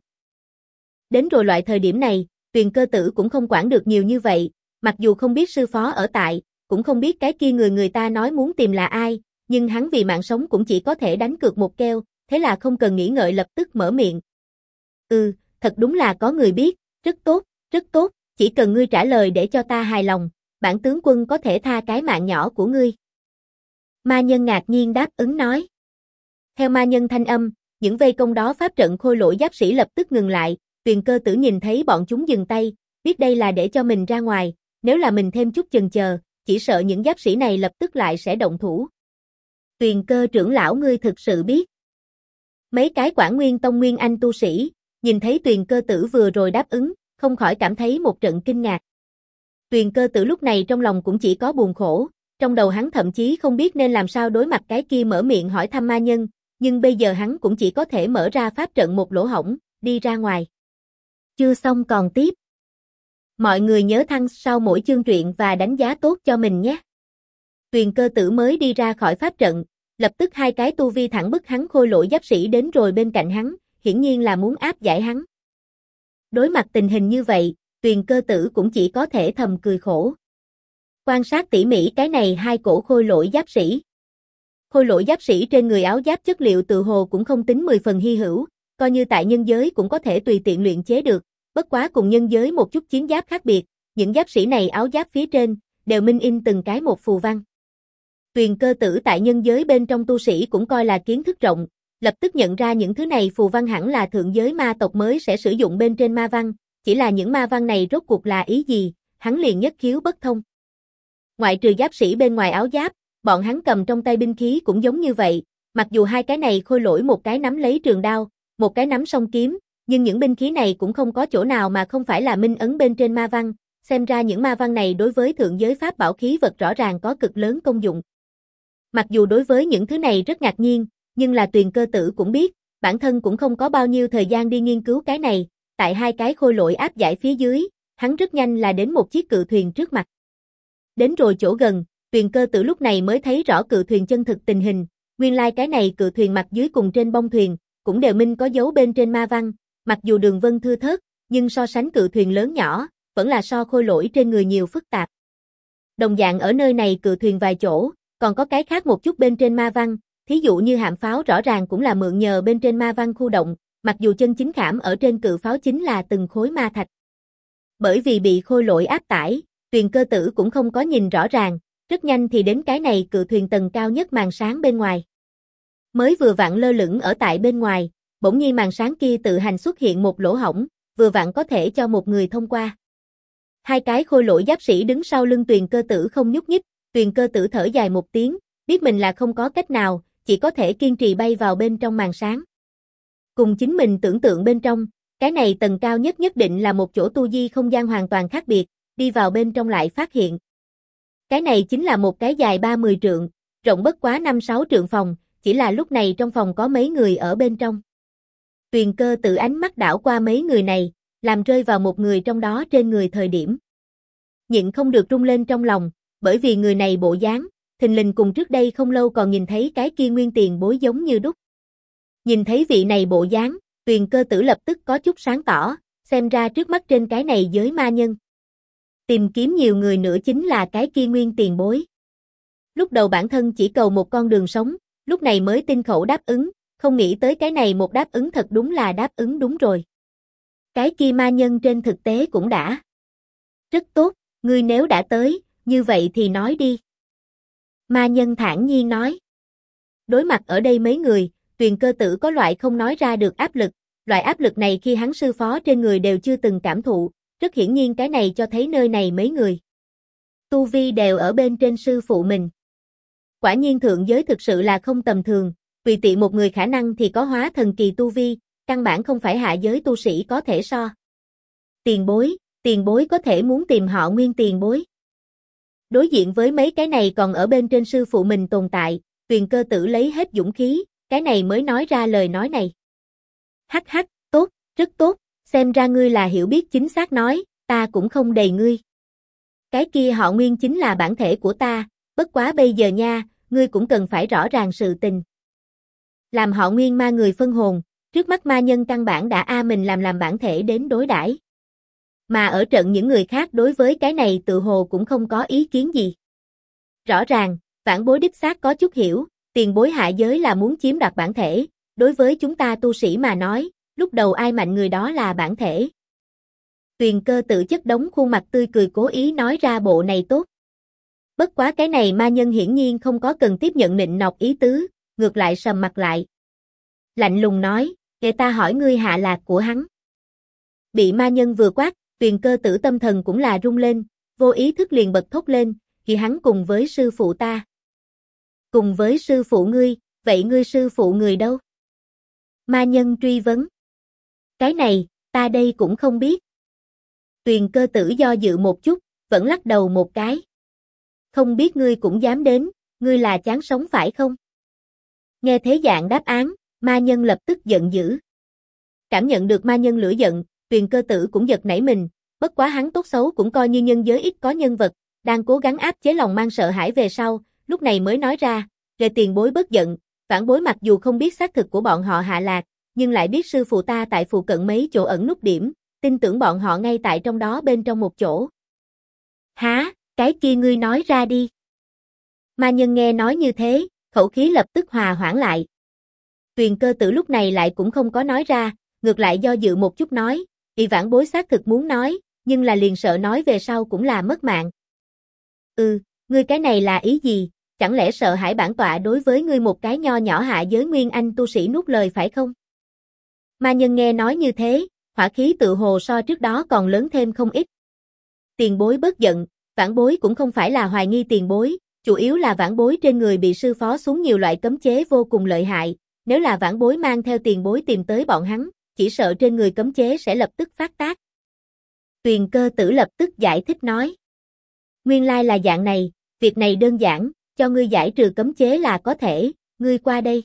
Đến rồi loại thời điểm này, Tuyền Cơ Tử cũng không quản được nhiều như vậy, mặc dù không biết sư phó ở tại, cũng không biết cái kia người ta nói muốn tìm là ai, nhưng hắn vì mạng sống cũng chỉ có thể đánh cược một keo, thế là không cần nghĩ ngợi lập tức mở miệng. Thật đúng là có người biết, rất tốt, chỉ cần ngươi trả lời để cho ta hài lòng, bản tướng quân có thể tha cái mạng nhỏ của ngươi. Ma nhân ngạc nhiên đáp ứng nói. Theo ma nhân thanh âm, những vây công đó pháp trận khôi lỗi giáp sĩ lập tức ngừng lại, Tuyền Cơ Tử nhìn thấy bọn chúng dừng tay, biết đây là để cho mình ra ngoài, nếu là mình thêm chút chần chờ, chỉ sợ những giáp sĩ này lập tức lại sẽ động thủ. Tuyền Cơ trưởng lão ngươi thực sự biết. Mấy cái Quảng Nguyên Tông Nguyên Anh tu sĩ, nhìn thấy Tuyền Cơ Tử vừa rồi đáp ứng, không khỏi cảm thấy một trận kinh ngạc. Tuyền Cơ Tử lúc này trong lòng cũng chỉ có buồn khổ, trong đầu hắn thậm chí không biết nên làm sao đối mặt cái kia mở miệng hỏi thăm ma nhân, nhưng bây giờ hắn cũng chỉ có thể mở ra pháp trận một lỗ hổng, đi ra ngoài. Chưa xong còn tiếp. Mọi người nhớ thăng sau mỗi chương truyện và đánh giá tốt cho mình nhé. Tuyền Cơ Tử mới đi ra khỏi pháp trận, lập tức hai cái tu vi thẳng bức hắn khôi lỗi giáp sĩ đến rồi bên cạnh hắn, hiển nhiên là muốn áp giải hắn. Đối mặt tình hình như vậy, Tuyền Cơ Tử cũng chỉ có thể thầm cười khổ. Quan sát tỉ mỉ cái này hai cổ khôi lỗi giáp sĩ. Khôi lỗi giáp sĩ trên người áo giáp chất liệu tự hồ cũng không tính 10 phần hy hữu, coi như tại nhân giới cũng có thể tùy tiện luyện chế được, bất quá cùng nhân giới một chút chiến giáp khác biệt, những giáp sĩ này áo giáp phía trên, đều minh in từng cái một phù văn. Tuyền Cơ Tử tại nhân giới bên trong tu sĩ cũng coi là kiến thức rộng, lập tức nhận ra những thứ này phù văn hẳn là thượng giới ma tộc mới sẽ sử dụng bên trên ma văn, chỉ là những ma văn này rốt cuộc là ý gì, hắn liền nhất khiếu bất thông. Ngoại trừ giáp sĩ bên ngoài áo giáp, bọn hắn cầm trong tay binh khí cũng giống như vậy, mặc dù hai cái này khôi lỗi một cái nắm lấy trường đao, một cái nắm song kiếm, nhưng những binh khí này cũng không có chỗ nào mà không phải là minh ấn bên trên ma văn, xem ra những ma văn này đối với thượng giới pháp bảo khí vật rõ ràng có cực lớn công dụng. Mặc dù đối với những thứ này rất ngạc nhiên, nhưng là Tuyền Cơ Tử cũng biết, bản thân cũng không có bao nhiêu thời gian đi nghiên cứu cái này, tại hai cái khôi lỗi áp giải phía dưới, hắn rất nhanh là đến một chiếc cự thuyền trước mặt. Đến rồi chỗ gần, Tuyền Cơ Tử lúc này mới thấy rõ cự thuyền chân thực tình hình, nguyên lai cái này cự thuyền mặt dưới cùng trên bông thuyền, cũng đều minh có dấu bên trên ma văn, mặc dù đường vân thưa thớt, nhưng so sánh cự thuyền lớn nhỏ, vẫn là so khôi lỗi trên người nhiều phức tạp. Đồng dạng ở nơi này cự thuyền vài chỗ, còn có cái khác một chút bên trên ma văn, thí dụ như hạm pháo rõ ràng cũng là mượn nhờ bên trên ma văn khu động, mặc dù chân chính khảm ở trên cự pháo chính là từng khối ma thạch. Bởi vì bị khôi lỗi áp tải, Tuyền Cơ Tử cũng không có nhìn rõ ràng, rất nhanh thì đến cái này cự thuyền tầng cao nhất màn sáng bên ngoài. Mới vừa vặn lơ lửng ở tại bên ngoài, bỗng nhiên màn sáng kia tự hành xuất hiện một lỗ hổng, vừa vặn có thể cho một người thông qua. Hai cái khôi lỗi giáp sĩ đứng sau lưng Tuyền Cơ Tử không nhúc nhích, Tuyền Cơ Tử thở dài một tiếng, biết mình là không có cách nào, chỉ có thể kiên trì bay vào bên trong màn sáng. Cùng chính mình tưởng tượng bên trong, cái này tầng cao nhất nhất định là một chỗ tu di không gian hoàn toàn khác biệt, đi vào bên trong lại phát hiện. Cái này chính là một cái dài 30 trượng, rộng bất quá 5-6 trượng phòng, chỉ là lúc này trong phòng có mấy người ở bên trong. Tuyền Cơ Tử ánh mắt đảo qua mấy người này, làm rơi vào một người trong đó trên người thời điểm. Nhịn không được rung lên trong lòng, bởi vì người này bộ dáng, thình lình cùng trước đây không lâu còn nhìn thấy cái kia Nguyên Tiền Bối giống như đúc. Nhìn thấy vị này bộ dáng, Tuyền Cơ Tử lập tức có chút sáng tỏ, xem ra trước mắt trên cái này giới ma nhân. Tìm kiếm nhiều người nữa chính là cái kia Nguyên Tiền Bối. Lúc đầu bản thân chỉ cầu một con đường sống, lúc này mới tin khẩu đáp ứng, không nghĩ tới cái này một đáp ứng thật đúng là đáp ứng đúng rồi. Cái kia ma nhân trên thực tế cũng đã. Rất tốt, ngươi nếu đã tới, như vậy thì nói đi. Ma nhân thản nhiên nói. Đối mặt ở đây mấy người, Tuyền Cơ Tử có loại không nói ra được áp lực, loại áp lực này khi hắn sư phó trên người đều chưa từng cảm thụ, rất hiển nhiên cái này cho thấy nơi này mấy người. Tu vi đều ở bên trên sư phụ mình. Quả nhiên thượng giới thực sự là không tầm thường, tùy tiện một người khả năng thì có hóa thần kỳ tu vi, căn bản không phải hạ giới tu sĩ có thể so. Tiền bối có thể muốn tìm họ Nguyên Tiền Bối. Đối diện với mấy cái này còn ở bên trên sư phụ mình tồn tại, Tuyền Cơ Tử lấy hết dũng khí, cái này mới nói ra lời nói này. Hắc hắc, tốt, rất tốt, xem ra ngươi là hiểu biết chính xác nói, ta cũng không đầy ngươi. Cái kia họ Nguyên chính là bản thể của ta, bất quá bây giờ nha, ngươi cũng cần phải rõ ràng sự tình. Làm họ Nguyên ma người phân hồn, trước mắt ma nhân căn bản đã mình làm bản thể đến đối đãi. Mà ở trận những người khác đối với cái này tự hồ cũng không có ý kiến gì. Rõ ràng, vãn bối đích xác có chút hiểu, tiền bối hạ giới là muốn chiếm đoạt bản thể, đối với chúng ta tu sĩ mà nói, lúc đầu ai mạnh người đó là bản thể. Tuyền Cơ Tử chất đống khuôn mặt tươi cười cố ý nói ra bộ này tốt. Bất quá cái này ma nhân hiển nhiên không có cần tiếp nhận nịnh nọt ý tứ, ngược lại sầm mặt lại. Lạnh lùng nói, để ta hỏi ngươi hạ lạc của hắn. Bị ma nhân vừa quát, Tuyền Cơ Tử tâm thần cũng là rung lên, vô ý thức liền bật thốt lên, thì hắn cùng với sư phụ ta. Cùng với sư phụ ngươi, vậy ngươi sư phụ người đâu? Ma nhân truy vấn. Cái này, ta đây cũng không biết. Tuyền Cơ Tử do dự một chút, vẫn lắc đầu một cái. Không biết ngươi cũng dám đến, ngươi là chán sống phải không? Nghe thế dạng đáp án, ma nhân lập tức giận dữ. Cảm nhận được ma nhân lửa giận, Tuyền Cơ Tử cũng giật nảy mình, bất quá hắn tốt xấu cũng coi như nhân giới ít có nhân vật, đang cố gắng áp chế lòng mang sợ hãi về sau, lúc này mới nói ra, để tiền bối bất giận, vãn bối mặc dù không biết xác thực của bọn họ hạ lạc, nhưng lại biết sư phụ ta tại phụ cận mấy chỗ ẩn nút điểm, tin tưởng bọn họ ngay tại trong đó bên trong một chỗ. Hả, cái kia ngươi nói ra đi. Ma nhân nghe nói như thế, khẩu khí lập tức hòa hoãn lại. Tuyền Cơ Tử lúc này lại cũng không có nói ra, ngược lại do dự một chút nói, vì vãn bối xác thực muốn nói, nhưng là liền sợ nói về sau cũng là mất mạng. Ngươi cái này là ý gì, chẳng lẽ sợ hãi bản tọa đối với ngươi một cái nho nhỏ hạ giới nguyên anh tu sĩ nuốt lời phải không? Ma nhân nghe nói như thế, hỏa khí tự hồ so trước đó còn lớn thêm không ít. Tiền bối bất giận, vãn bối cũng không phải là hoài nghi tiền bối, chủ yếu là vãn bối trên người bị sư phó xuống nhiều loại cấm chế vô cùng lợi hại, nếu là vãn bối mang theo tiền bối tìm tới bọn hắn, chỉ sợ trên người cấm chế sẽ lập tức phát tác. Tuyền Cơ Tử lập tức giải thích nói. Nguyên lai là dạng này, việc này đơn giản, cho ngươi giải trừ cấm chế là có thể, ngươi qua đây.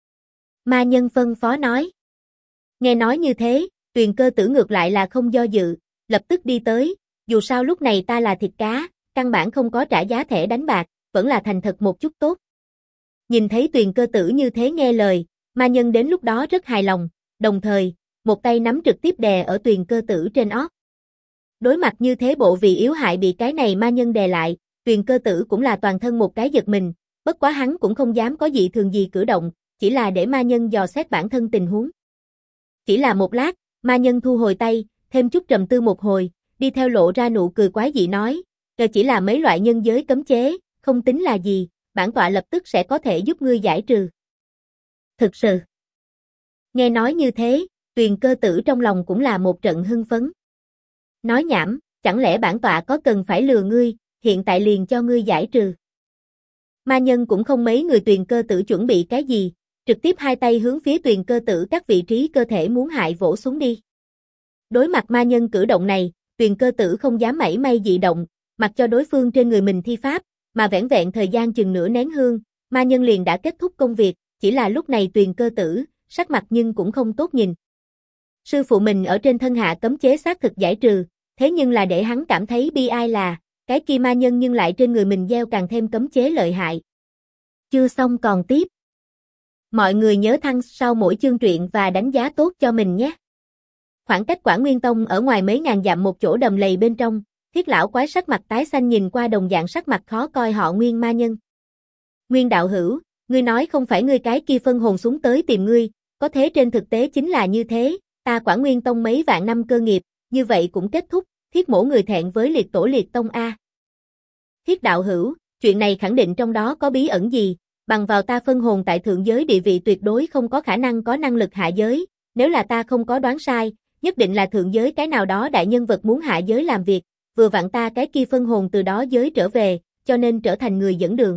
Ma nhân phân phó nói. Nghe nói như thế, Tuyền Cơ Tử ngược lại là không do dự, lập tức đi tới, dù sao lúc này ta là thịt cá, căn bản không có trả giá thẻ đánh bạc, vẫn là thành thật một chút tốt. Nhìn thấy Tuyền Cơ Tử như thế nghe lời, ma nhân đến lúc đó rất hài lòng, đồng thời, một tay nắm trực tiếp đè ở Tuyền Cơ Tử trên óc. Đối mặt như thế bộ vì yếu hại bị cái này ma nhân đè lại, Tuyền Cơ Tử cũng là toàn thân một cái giật mình, bất quá hắn cũng không dám có dị thường gì cử động, chỉ là để ma nhân dò xét bản thân tình huống. Chỉ là một lát, ma nhân thu hồi tay, thêm chút trầm tư một hồi, đi theo lộ ra nụ cười quái dị nói, chỉ là mấy loại nhân giới cấm chế, không tính là gì, bản tọa lập tức sẽ có thể giúp ngươi giải trừ. Thực sự. Nghe nói như thế, Tuyền Cơ Tử trong lòng cũng là một trận hưng phấn. Nói nhảm, chẳng lẽ bản tọa có cần phải lừa ngươi, hiện tại liền cho ngươi giải trừ. Ma nhân cũng không mấy người Tuyền Cơ Tử chuẩn bị cái gì, trực tiếp hai tay hướng phía Tuyền Cơ Tử các vị trí cơ thể muốn hại vỗ xuống đi. Đối mặt ma nhân cử động này, Tuyền Cơ Tử không dám mảy may dị động, mặc cho đối phương trên người mình thi pháp, mà vẻn vẹn thời gian chừng nửa nén hương, ma nhân liền đã kết thúc công việc, chỉ là lúc này Tuyền Cơ Tử, sắc mặt nhưng cũng không tốt nhìn. Sư phụ mình ở trên thân hạ cấm chế xác thực giải trừ, thế nhưng là để hắn cảm thấy bi ai là, cái kia ma nhân nhưng lại trên người mình gieo càng thêm cấm chế lợi hại. Chưa xong còn tiếp. Mọi người nhớ thăng sau mỗi chương truyện và đánh giá tốt cho mình nhé. Khoảng cách Quả Nguyên Tông ở ngoài mấy ngàn dặm một chỗ đầm lầy bên trong, Thiết lão quái sắc mặt tái xanh nhìn qua đồng dạng sắc mặt khó coi họ Nguyên ma nhân. Nguyên đạo hữu, ngươi nói không phải ngươi cái kia phân hồn xuống tới tìm ngươi, có thế trên thực tế chính là như thế, ta Quả Nguyên Tông mấy vạn năm cơ nghiệp, như vậy cũng kết thúc, Thiết mổ người thẹn với liệt tổ liệt tông a. Thiết đạo hữu, chuyện này khẳng định trong đó có bí ẩn gì, bằng vào ta phân hồn tại thượng giới địa vị tuyệt đối không có khả năng có năng lực hạ giới, nếu là ta không có đoán sai, nhất định là thượng giới cái nào đó đại nhân vật muốn hạ giới làm việc, vừa vặn ta cái kia phân hồn từ đó giới trở về, cho nên trở thành người dẫn đường.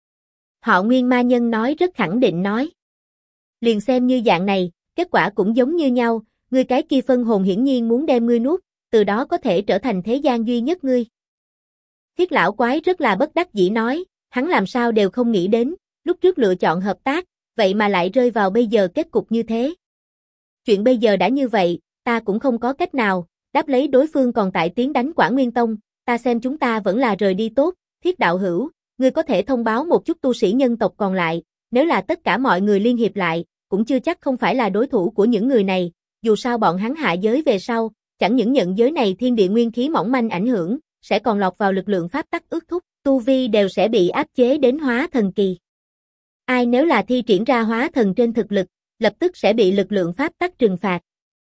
Họ Nguyên ma nhân nói rất khẳng định nói. Liền xem như dạng này, kết quả cũng giống như nhau, ngươi cái kia phân hồn hiển nhiên muốn đem ngươi nuốt, từ đó có thể trở thành thế gian duy nhất ngươi. Thiết lão quái rất là bất đắc dĩ nói, hắn làm sao đều không nghĩ đến, lúc trước lựa chọn hợp tác, vậy mà lại rơi vào bây giờ kết cục như thế. Chuyện bây giờ đã như vậy, ta cũng không có cách nào, đáp lấy đối phương còn tại tiến đánh Quả Nguyên Tông, ta xem chúng ta vẫn là rời đi tốt, Thiết đạo hữu, ngươi có thể thông báo một chút tu sĩ nhân tộc còn lại, nếu là tất cả mọi người liên hiệp lại, cũng chưa chắc không phải là đối thủ của những người này, dù sao bọn hắn hạ giới về sau, chẳng những nhận giới này thiên địa nguyên khí mỏng manh ảnh hưởng, sẽ còn lọt vào lực lượng pháp tắc ước thúc, tu vi đều sẽ bị áp chế đến hóa thần kỳ. Ai nếu là thi triển ra hóa thần trên thực lực, lập tức sẽ bị lực lượng pháp tắc trừng phạt.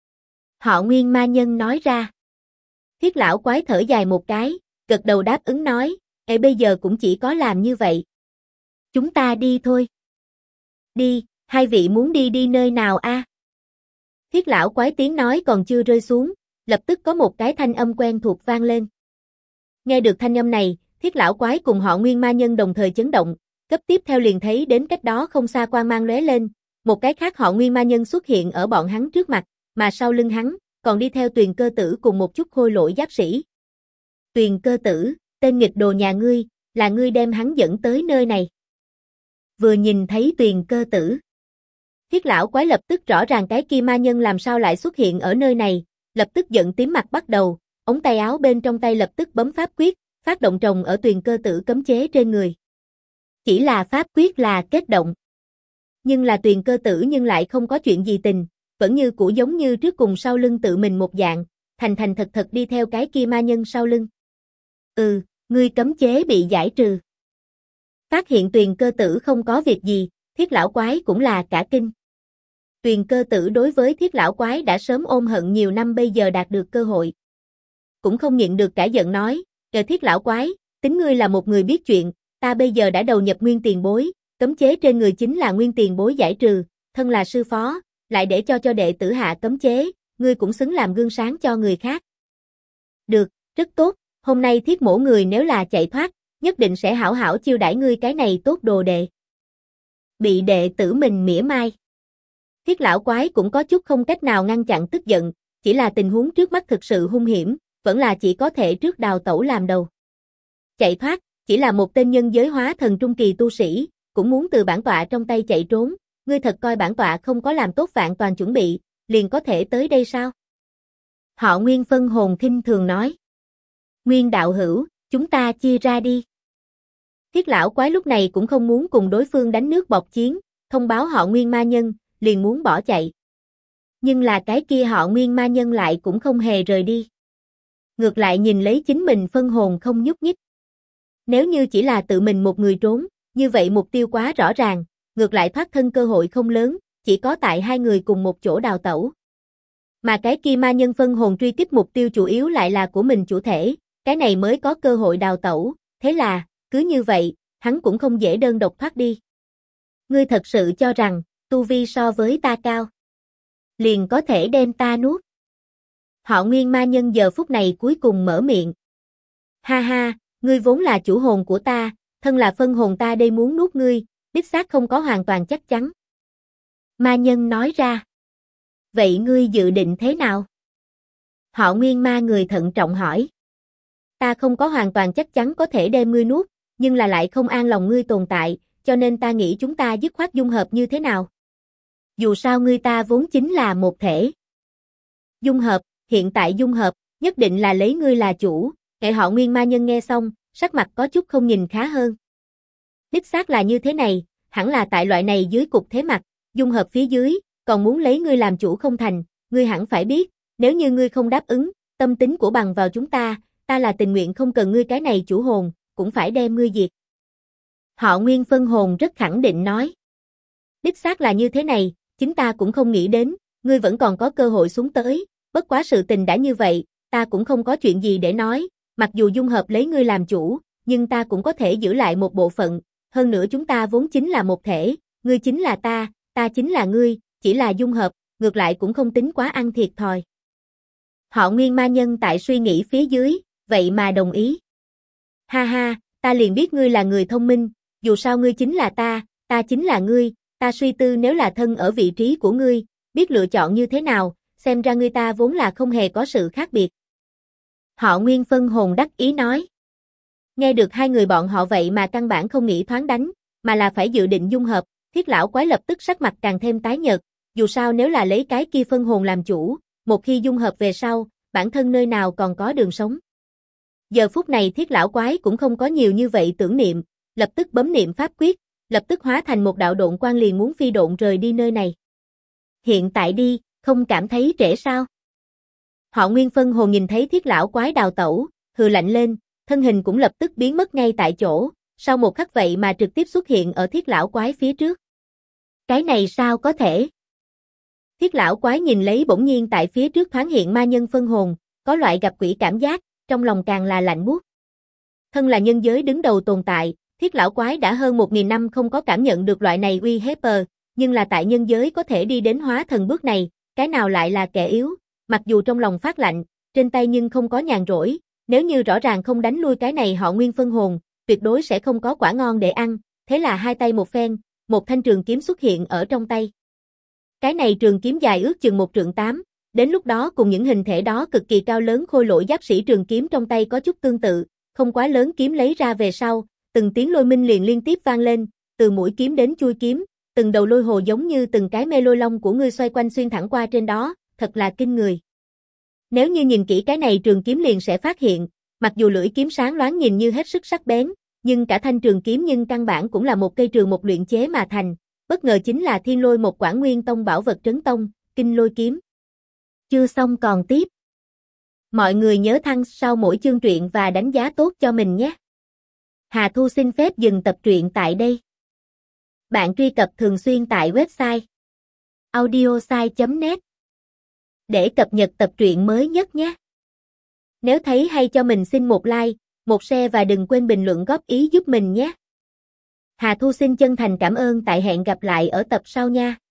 Họ Nguyên ma nhân nói ra. Thiết lão quái thở dài một cái, gật đầu đáp ứng nói, bây giờ cũng chỉ có làm như vậy. Chúng ta đi thôi. Đi, hai vị muốn đi nơi nào a? Thiết lão quái tiếng nói còn chưa rơi xuống, lập tức có một cái thanh âm quen thuộc vang lên. Nghe được thanh âm này, Thiết lão quái cùng họ Nguyên ma nhân đồng thời chấn động, cấp tiếp theo liền thấy đến cách đó không xa quang mang lóe lên, một cái khác họ Nguyên ma nhân xuất hiện ở bọn hắn trước mặt, mà sau lưng hắn, còn đi theo Tuyền Cơ Tử cùng một chút khôi lỗi giáp sĩ. Tuyền Cơ Tử, tên nghịch đồ nhà ngươi, là ngươi đem hắn dẫn tới nơi này. Vừa nhìn thấy Tuyền Cơ Tử, Thiết lão quái lập tức rõ ràng cái kia ma nhân làm sao lại xuất hiện ở nơi này, lập tức giận tím mặt bắt đầu, ống tay áo bên trong tay lập tức bấm pháp quyết, phát động trồng ở Tuyền Cơ Tử cấm chế trên người. Chỉ là pháp quyết là kết động. Nhưng là Tuyền Cơ Tử nhưng lại không có chuyện gì tình, vẫn như cũ giống như trước cùng sau lưng tự mình một dạng, thành thành thật thật đi theo cái kia ma nhân sau lưng. Ngươi cấm chế bị giải trừ. Phát hiện Tuyền Cơ Tử không có việc gì, Thiết lão quái cũng là cả kinh. Tuyền Cơ Tử đối với Thiết lão quái đã sớm ôm hận nhiều năm bây giờ đạt được cơ hội. Cũng không nhịn được cả giận nói, Thiết lão quái, tính ngươi là một người biết chuyện, ta bây giờ đã đầu nhập Nguyên tiền bối, cấm chế trên người chính là Nguyên tiền bối giải trừ, thân là sư phó, lại để cho đệ tử hạ cấm chế, ngươi cũng xứng làm gương sáng cho người khác. Được, rất tốt, hôm nay Thiết mổ người nếu là chạy thoát, nhất định sẽ hảo hảo chiêu đãi ngươi cái này tốt đồ đệ. Bị đệ tử mình mỉa mai. Thiết lão quái cũng có chút không cách nào ngăn chặn tức giận, chỉ là tình huống trước mắt thực sự hung hiểm, vẫn là chỉ có thể trước đào tẩu làm đầu. Chạy thoát, chỉ là một tên nhân giới hóa thần trung kỳ tu sĩ, cũng muốn từ bản tọa trong tay chạy trốn, ngươi thật coi bản tọa không có làm tốt vạn toàn chuẩn bị, liền có thể tới đây sao? Họ Nguyên phân hồn khinh thường nói. Nguyên đạo hữu, chúng ta chia ra đi. Thiết lão quái lúc này cũng không muốn cùng đối phương đánh nước bọt chiến, thông báo họ Nguyên ma nhân, liền muốn bỏ chạy. Nhưng là cái kia họ Nguyên ma nhân lại cũng không hề rời đi. Ngược lại nhìn lấy chính mình phân hồn không nhúc nhích. Nếu như chỉ là tự mình một người trốn, như vậy mục tiêu quá rõ ràng, ngược lại thoát thân cơ hội không lớn, chỉ có tại hai người cùng một chỗ đào tẩu. Mà cái kia ma nhân phân hồn truy kích mục tiêu chủ yếu lại là của mình chủ thể, cái này mới có cơ hội đào tẩu, thế là, cứ như vậy, hắn cũng không dễ đơn độc thoát đi. Ngươi thật sự cho rằng, tu vi so với ta cao, liền có thể đem ta nuốt. Họ Nguyên ma nhân giờ phút này cuối cùng mở miệng. Ha ha, ngươi vốn là chủ hồn của ta, thân là phân hồn ta đây muốn nuốt ngươi, đích xác không có hoàn toàn chắc chắn. Ma nhân nói ra. Vậy ngươi dự định thế nào? Họ Nguyên ma người thận trọng hỏi. Ta không có hoàn toàn chắc chắn có thể đem ngươi nuốt, nhưng là lại không an lòng ngươi tồn tại, cho nên ta nghĩ chúng ta dứt khoát dung hợp như thế nào? Dù sao ngươi ta vốn chính là một thể. Dung hợp, hiện tại dung hợp, nhất định là lấy ngươi là chủ. Kẻ Họ Nguyên ma nhân nghe xong, sắc mặt có chút không nhìn khá hơn. Đích xác là như thế này, hẳn là tại loại này dưới cục thế mặt, dung hợp phía dưới, còn muốn lấy ngươi làm chủ không thành, ngươi hẳn phải biết, nếu như ngươi không đáp ứng, tâm tính của bằng vào chúng ta là tình nguyện không cần ngươi cái này chủ hồn, cũng phải đem ngươi diệt. Họ Nguyên phân hồn rất khẳng định nói. Đích xác là như thế này, chính ta cũng không nghĩ đến, ngươi vẫn còn có cơ hội xuống tới, bất quá sự tình đã như vậy, ta cũng không có chuyện gì để nói, mặc dù dung hợp lấy ngươi làm chủ, nhưng ta cũng có thể giữ lại một bộ phận, hơn nữa chúng ta vốn chính là một thể, ngươi chính là ta chính là ngươi, chỉ là dung hợp, ngược lại cũng không tính quá ăn thiệt thòi. Họ Nguyên ma nhân tại suy nghĩ phía dưới, vậy mà đồng ý. Ha ha, ta liền biết ngươi là người thông minh, dù sao ngươi chính là ta chính là ngươi, ta suy tư nếu là thân ở vị trí của ngươi, biết lựa chọn như thế nào, xem ra ngươi ta vốn là không hề có sự khác biệt. Họ Nguyên phân hồn đắc ý nói. Nghe được hai người bọn họ vậy mà căn bản không nghĩ thoáng đánh, mà là phải dự định dung hợp, Thiết lão quái lập tức sắc mặt càng thêm tái nhợt, dù sao nếu là lấy cái kia phân hồn làm chủ, một khi dung hợp về sau, bản thân nơi nào còn có đường sống. Giờ phút này Thiết lão quái cũng không có nhiều như vậy tưởng niệm, lập tức bấm niệm pháp quyết, lập tức hóa thành một đạo độn quang liền muốn phi độn rời đi nơi này. Hiện tại đi, không cảm thấy trễ sao? Họ Nguyên phân hồn nhìn thấy Thiết lão quái đào tẩu, hừ lạnh lên, thân hình cũng lập tức biến mất ngay tại chỗ, sau một khắc vậy mà trực tiếp xuất hiện ở Thiết lão quái phía trước. Cái này sao có thể? Thiết lão quái nhìn lấy bỗng nhiên tại phía trước thoáng hiện ma nhân phân hồn, có loại gặp quỷ cảm giác, trong lòng càng là lạnh buốt. Thân là nhân giới đứng đầu tồn tại, Thiết lão quái đã hơn 1000 năm không có cảm nhận được loại này uy hiếp, nhưng là tại nhân giới có thể đi đến hóa thần bước này, cái nào lại là kẻ yếu, mặc dù trong lòng phát lạnh, trên tay nhưng không có nhàn rỗi, nếu như rõ ràng không đánh lui cái này họ Nguyên phân hồn, tuyệt đối sẽ không có quả ngon để ăn, thế là hai tay một phen, một thanh trường kiếm xuất hiện ở trong tay. Cái này trường kiếm dài ước chừng 1,8 trượng, đến lúc đó cùng những hình thể đó cực kỳ cao lớn khôi lỗi giáp sĩ trường kiếm trong tay có chút tương tự, không quá lớn kiếm lấy ra về sau, từng tiếng lôi minh liền liên tiếp vang lên, từ mũi kiếm đến chui kiếm, từng đầu lôi hồ giống như từng cái mê lôi long của ngươi xoay quanh xuyên thẳng qua trên đó, thật là kinh người. Nếu như nhìn kỹ cái này trường kiếm liền sẽ phát hiện, mặc dù lưỡi kiếm sáng loáng nhìn như hết sức sắc bén, nhưng cả thanh trường kiếm nhưng căn bản cũng là một cây trường một luyện chế mà thành, bất ngờ chính là Thiên Lôi một Quản Nguyên Tông bảo vật trấn tông, Kinh Lôi kiếm. Chưa xong còn tiếp. Mọi người nhớ thăng sau mỗi chương truyện và đánh giá tốt cho mình nhé. Hà Thu xin phép dừng tập truyện tại đây. Bạn truy cập thường xuyên tại website audiosai.net để cập nhật tập truyện mới nhất nhé. Nếu thấy hay cho mình xin một like, một share và đừng quên bình luận góp ý giúp mình nhé. Hà Thu xin chân thành cảm ơn, tại hẹn gặp lại ở tập sau nha.